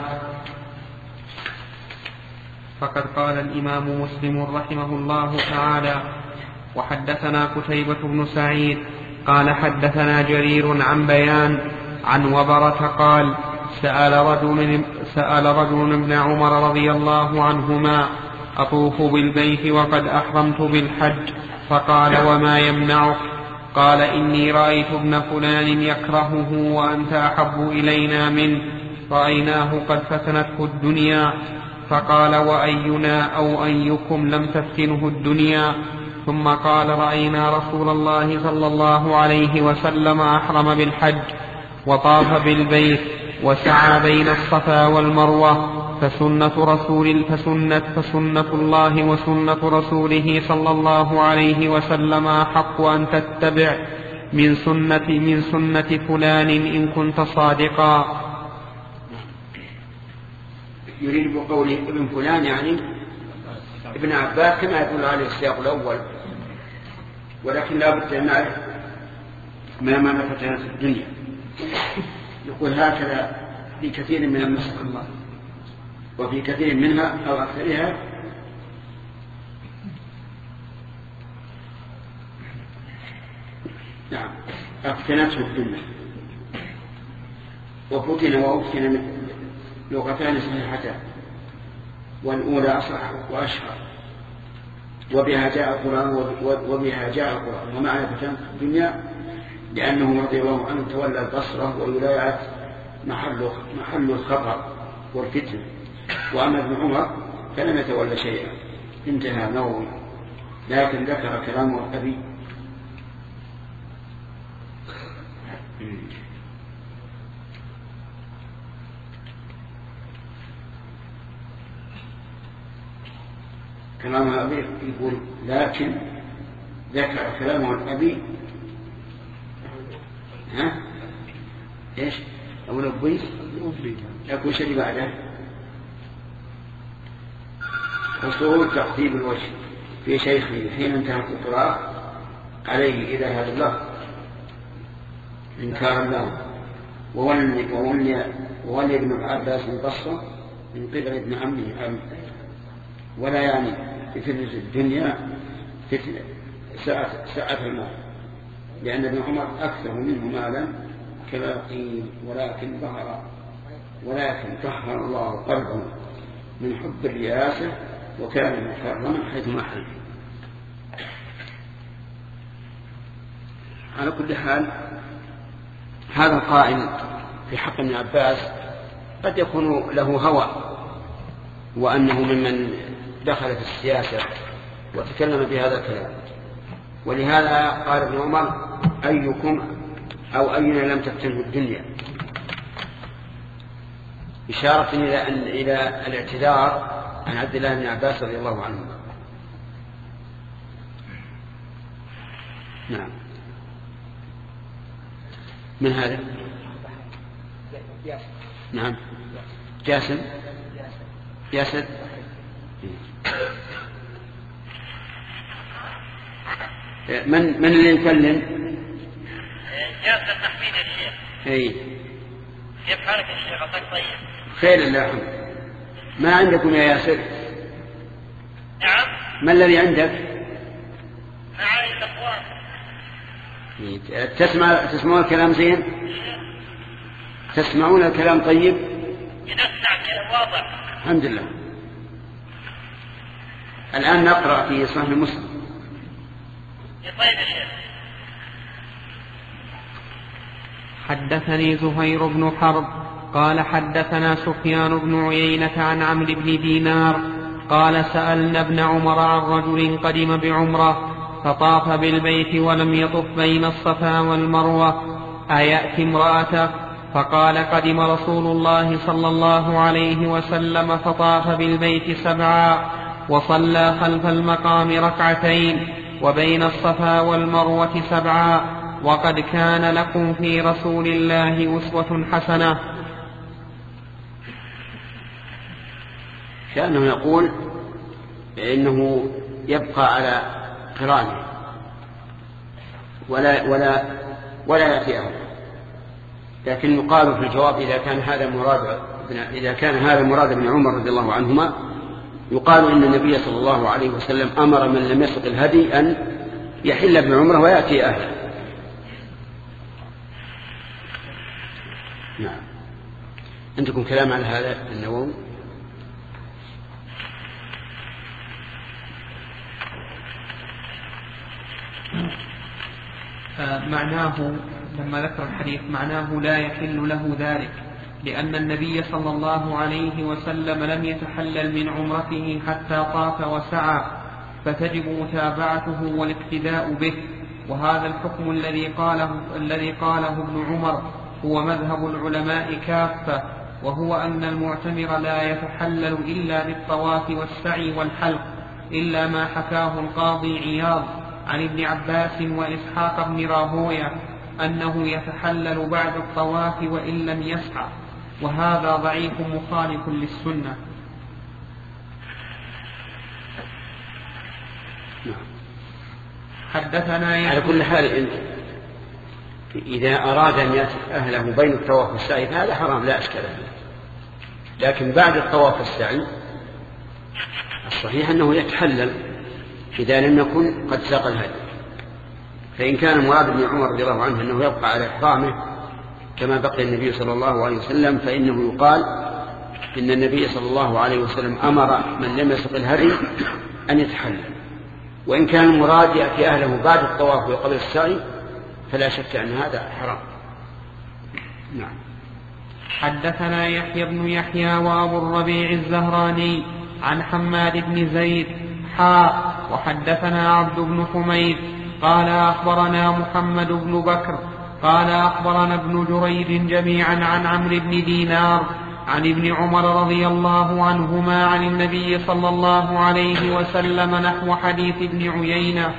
فقد قال الإمام مسلم رحمه الله تعالى: وحدثنا قتيبة بن سعيد قال حدثنا جرير عن بيان عن وبرة قال سأل رجل ابن عمر رضي الله عنهما أطوف بالبيت وقد أحرمت بالحج، فقال وما يمنعك؟ قال إني رأيت ابن فلان يكرهه وأنت أحب إلينا منه، رأيناه قد فتنته الدنيا. فقال وأينا أو أيكم لم تفتنه الدنيا؟ ثم قال رأينا رسول الله صلى الله عليه وسلم أحرم بالحج وطاف بالبيت وسعى بين الصفا والمروة، فسنة الله وسنة رسوله صلى الله عليه وسلم أحق أن تتبع من سنة فلان إن كنت صادقا. يريد بقول ابن فلان يعني ابن عباس كما يقول عليه السياق الأول، ولكن لا بد أن نعرف ما فتنت الدنيا. يقول هكذا في كثير من النسخ، وفي كثير منها أو أكثرها نعم أفتنته الدنيا. وفتن وأفتن لغتان صحيحتان، والأولى أصح وأشهر، وبها جاء القرآن ومعنى فتنة الدنيا لأنه رضي الله عنه تولى البصرة وولاية محل الخطر والفتنة. وأما ابن عمر فلم يتولى شيئا. انتهى نووي. لكن ذكر كلامه أبي. كلام أبي يقول لكن ذكر كلامه الأبي. إيش أو الأبي يكون شيء بعده. حصول تقديم الوجه في شيخه حين انتهت القراءة عليه إذا هذا اللفظ إنكار له. وولي ابن عباس البصرة من قبل ابن عمه ولا يعني فتنة الدنيا ساعة المال، لأن ابن عمر أكثر منه مالا كما قيل. ولكن طهر الله قلبه من حب الرياسة وكان مكرما حيث ما حل. على كل حال هذا القائل في حق ابن عباس قد يكون له هوى، وأنه ممن دخل في السياسة وتكلم بهذا الكلام. ولهذا قال ابن عمر أيكم أو أينا لم تفتنه الدنيا، إشارة إلى الاعتذار عن عبد الله بن عباس رضي الله عنه. نعم. من هذا؟ نعم جاسم ياسر. من اللي يكلم؟ جاسر تحميد الشيخ. اي كيف حالك يا شيخ؟ عطاك طيب. خير الله. ما عندكم يا ياسر؟ نعم. ما الذي عندك؟ معي الأخوان. تسمعون الكلام زين؟ تسمعون الكلام طيب؟ نسمع كلام واضح الحمد لله. الآن نقرأ في صحيح مسلم. طيب يا شيخ. حدثني زهير بن حرب قال حدثنا سفيان بن عيينة عن عمرو بن دينار قال سألنا ابن عمر عن رجل قدم بعمرة فطاف بالبيت ولم يطف بين الصفا والمروة أيأتي امرأته؟ فقال قدم رسول الله صلى الله عليه وسلم فطاف بالبيت 7 وصلى خلف المقام 2 وبين الصفا والمروة 7 وقد كان لكم في رسول الله أسوة حسنة. كأنه يقول إنه يبقى على قرانه ولا يأتي أهله. لكن يقال في الجواب إذا كان هذا مراد ابن عمر رضي الله عنهما، يقال إن النبي صلى الله عليه وسلم أمر من لم يسق الهدي أن يحل ابن عمره ويأتي أهله. نعم. عندكم كلام على هذا النووي؟ معناه لما ذكر الحديث معناه لا يحل له ذلك، لأن النبي صلى الله عليه وسلم لم يتحلل من عمرته حتى طاف وسعى، فتجب متابعته والاقتداء به. وهذا الحكم الذي قاله ابن عمر هو مذهب العلماء كافة، وهو أن المعتمر لا يتحلل إلا بالطواف والسعي والحلق، إلا ما حكاه القاضي عياض عن ابن عباس وإسحاق بن راهوية أنه يتحلل بعد الطواف وإن لم يسعى، وهذا ضعيف مخالف للسنة. حدثنا على كل حال إذا أراد أن يأتي أهله بين الطواف والسعي فهذا حرام لا أشكال فيه، لكن بعد الطواف والسعي الصحيح أنه يتحلل إذا لم يكن قد ساق الهدي. فإن كان مراد ابن عمر رضي الله عنه أنه يبقى على إحرامه كما بقي النبي صلى الله عليه وسلم، فإنه يقال إن النبي صلى الله عليه وسلم أمر من لم يسق الهدي أن يتحلل. وإن كان المراد يأتي أهله بعد الطواف وقبل السعي فلا شك أن هذا حرام. نعم. حدثنا يحيى بن يحيى وأبو الربيع الزهراني عن حماد بن زيد وحدثنا عبد بن حميد قال أخبرنا محمد بن بكر قال أخبرنا ابن جريج جميعا عن عمرو بن دينار عن ابن عمر رضي الله عنهما عن النبي صلى الله عليه وسلم نحو حديث ابن عيينة.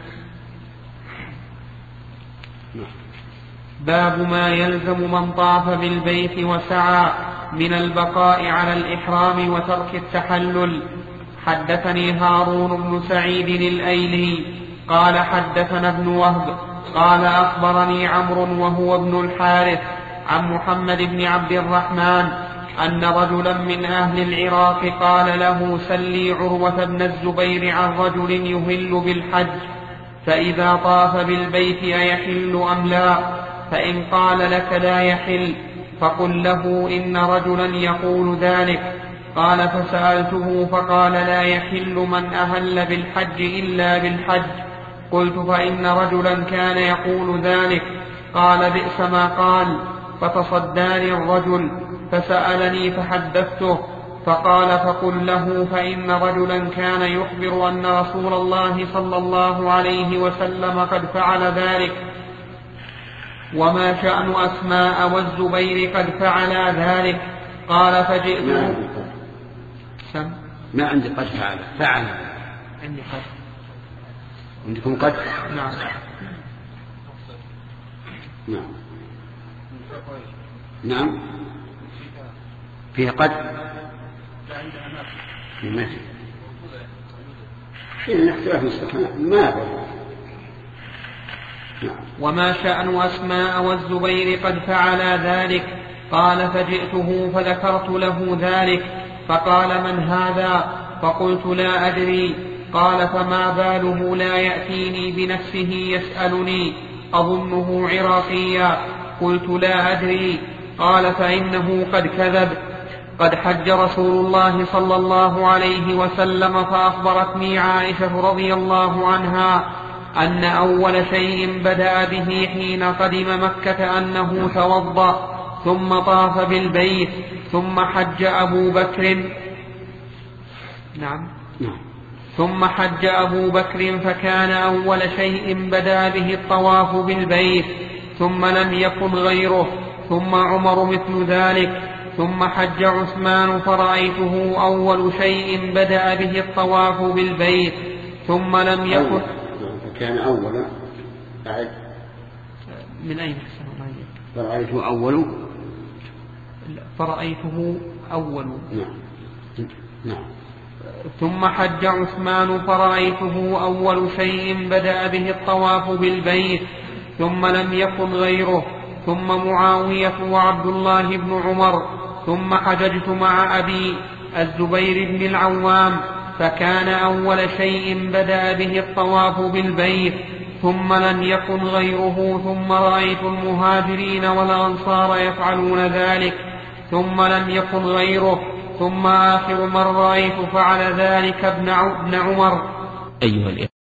باب ما يلزم من طاف بالبيت وسعى من البقاء على الإحرام وترك التحلل. حدثني هارون بن سعيد الأيلي قال حدثنا ابن وهب قال أخبرني عمرو وهو ابن الحارث عن محمد بن عبد الرحمن أن رجلا من أهل العراق قال له سلي عروة بن الزبير عن رجل يهل بالحج فإذا طاف بالبيت أيحل أم لا؟ فإن قال لك لا يحل فقل له إن رجلا يقول ذلك. قال فسألته فقال لا يحل من أهل بالحج إلا بالحج. قلت فإن رجلا كان يقول ذلك. قال بئس ما قال. فتصداني الرجل فسألني فحدثته فقال فقل له فإن رجلا كان يخبر أن رسول الله صلى الله عليه وسلم قد فعل ذلك وما شأن أسماء والزبير قد فعلا ذلك. قال فجئت ما عندي قد فعل عندي قد عندكم قد نعم نعم نعم فيه قد ماشي إن اختلاف مستقيم ما وما شأن أسماء والزبير قد فعلا ذلك. قال فجئته فذكرت له ذلك فقال من هذا؟ فقلت لا أدري. قال فما باله لا يأتيني بنفسه يسألني أظنه عراقيا؟ قلت لا أدري. قال فإنه قد كذب. قد حج رسول الله صلى الله عليه وسلم فأخبرتني عائشة رضي الله عنها أن أول شيء بدأ به حين قدم مكة أنه توضأ ثم طاف بالبيت ثم حج أبو بكر ثم حج أبو بكر فكان أول شيء بدأ به الطواف بالبيت ثم لم يكن غيره ثم عمر مثل ذلك ثم حج عثمان فرأيته أول شيء بدأ به الطواف بالبيت ثم لم يكن كان أولا بعد من أين فرأيته أول فرأيته أول نعم ثم حج عثمان فرأيته أول شيء بدأ به الطواف بالبيت ثم لم يكن غيره ثم معاوية وعبد الله بن عمر ثم حججت مع أبي الزبير بن العوام فكان أول شيء بدأ به الطواف بالبيت ثم لم يكن غيره ثم رأيت المهاجرين والأنصار يفعلون ذلك ثم لم يكن غيره ثم آخر من رأيت فعل ذلك ابن عمر.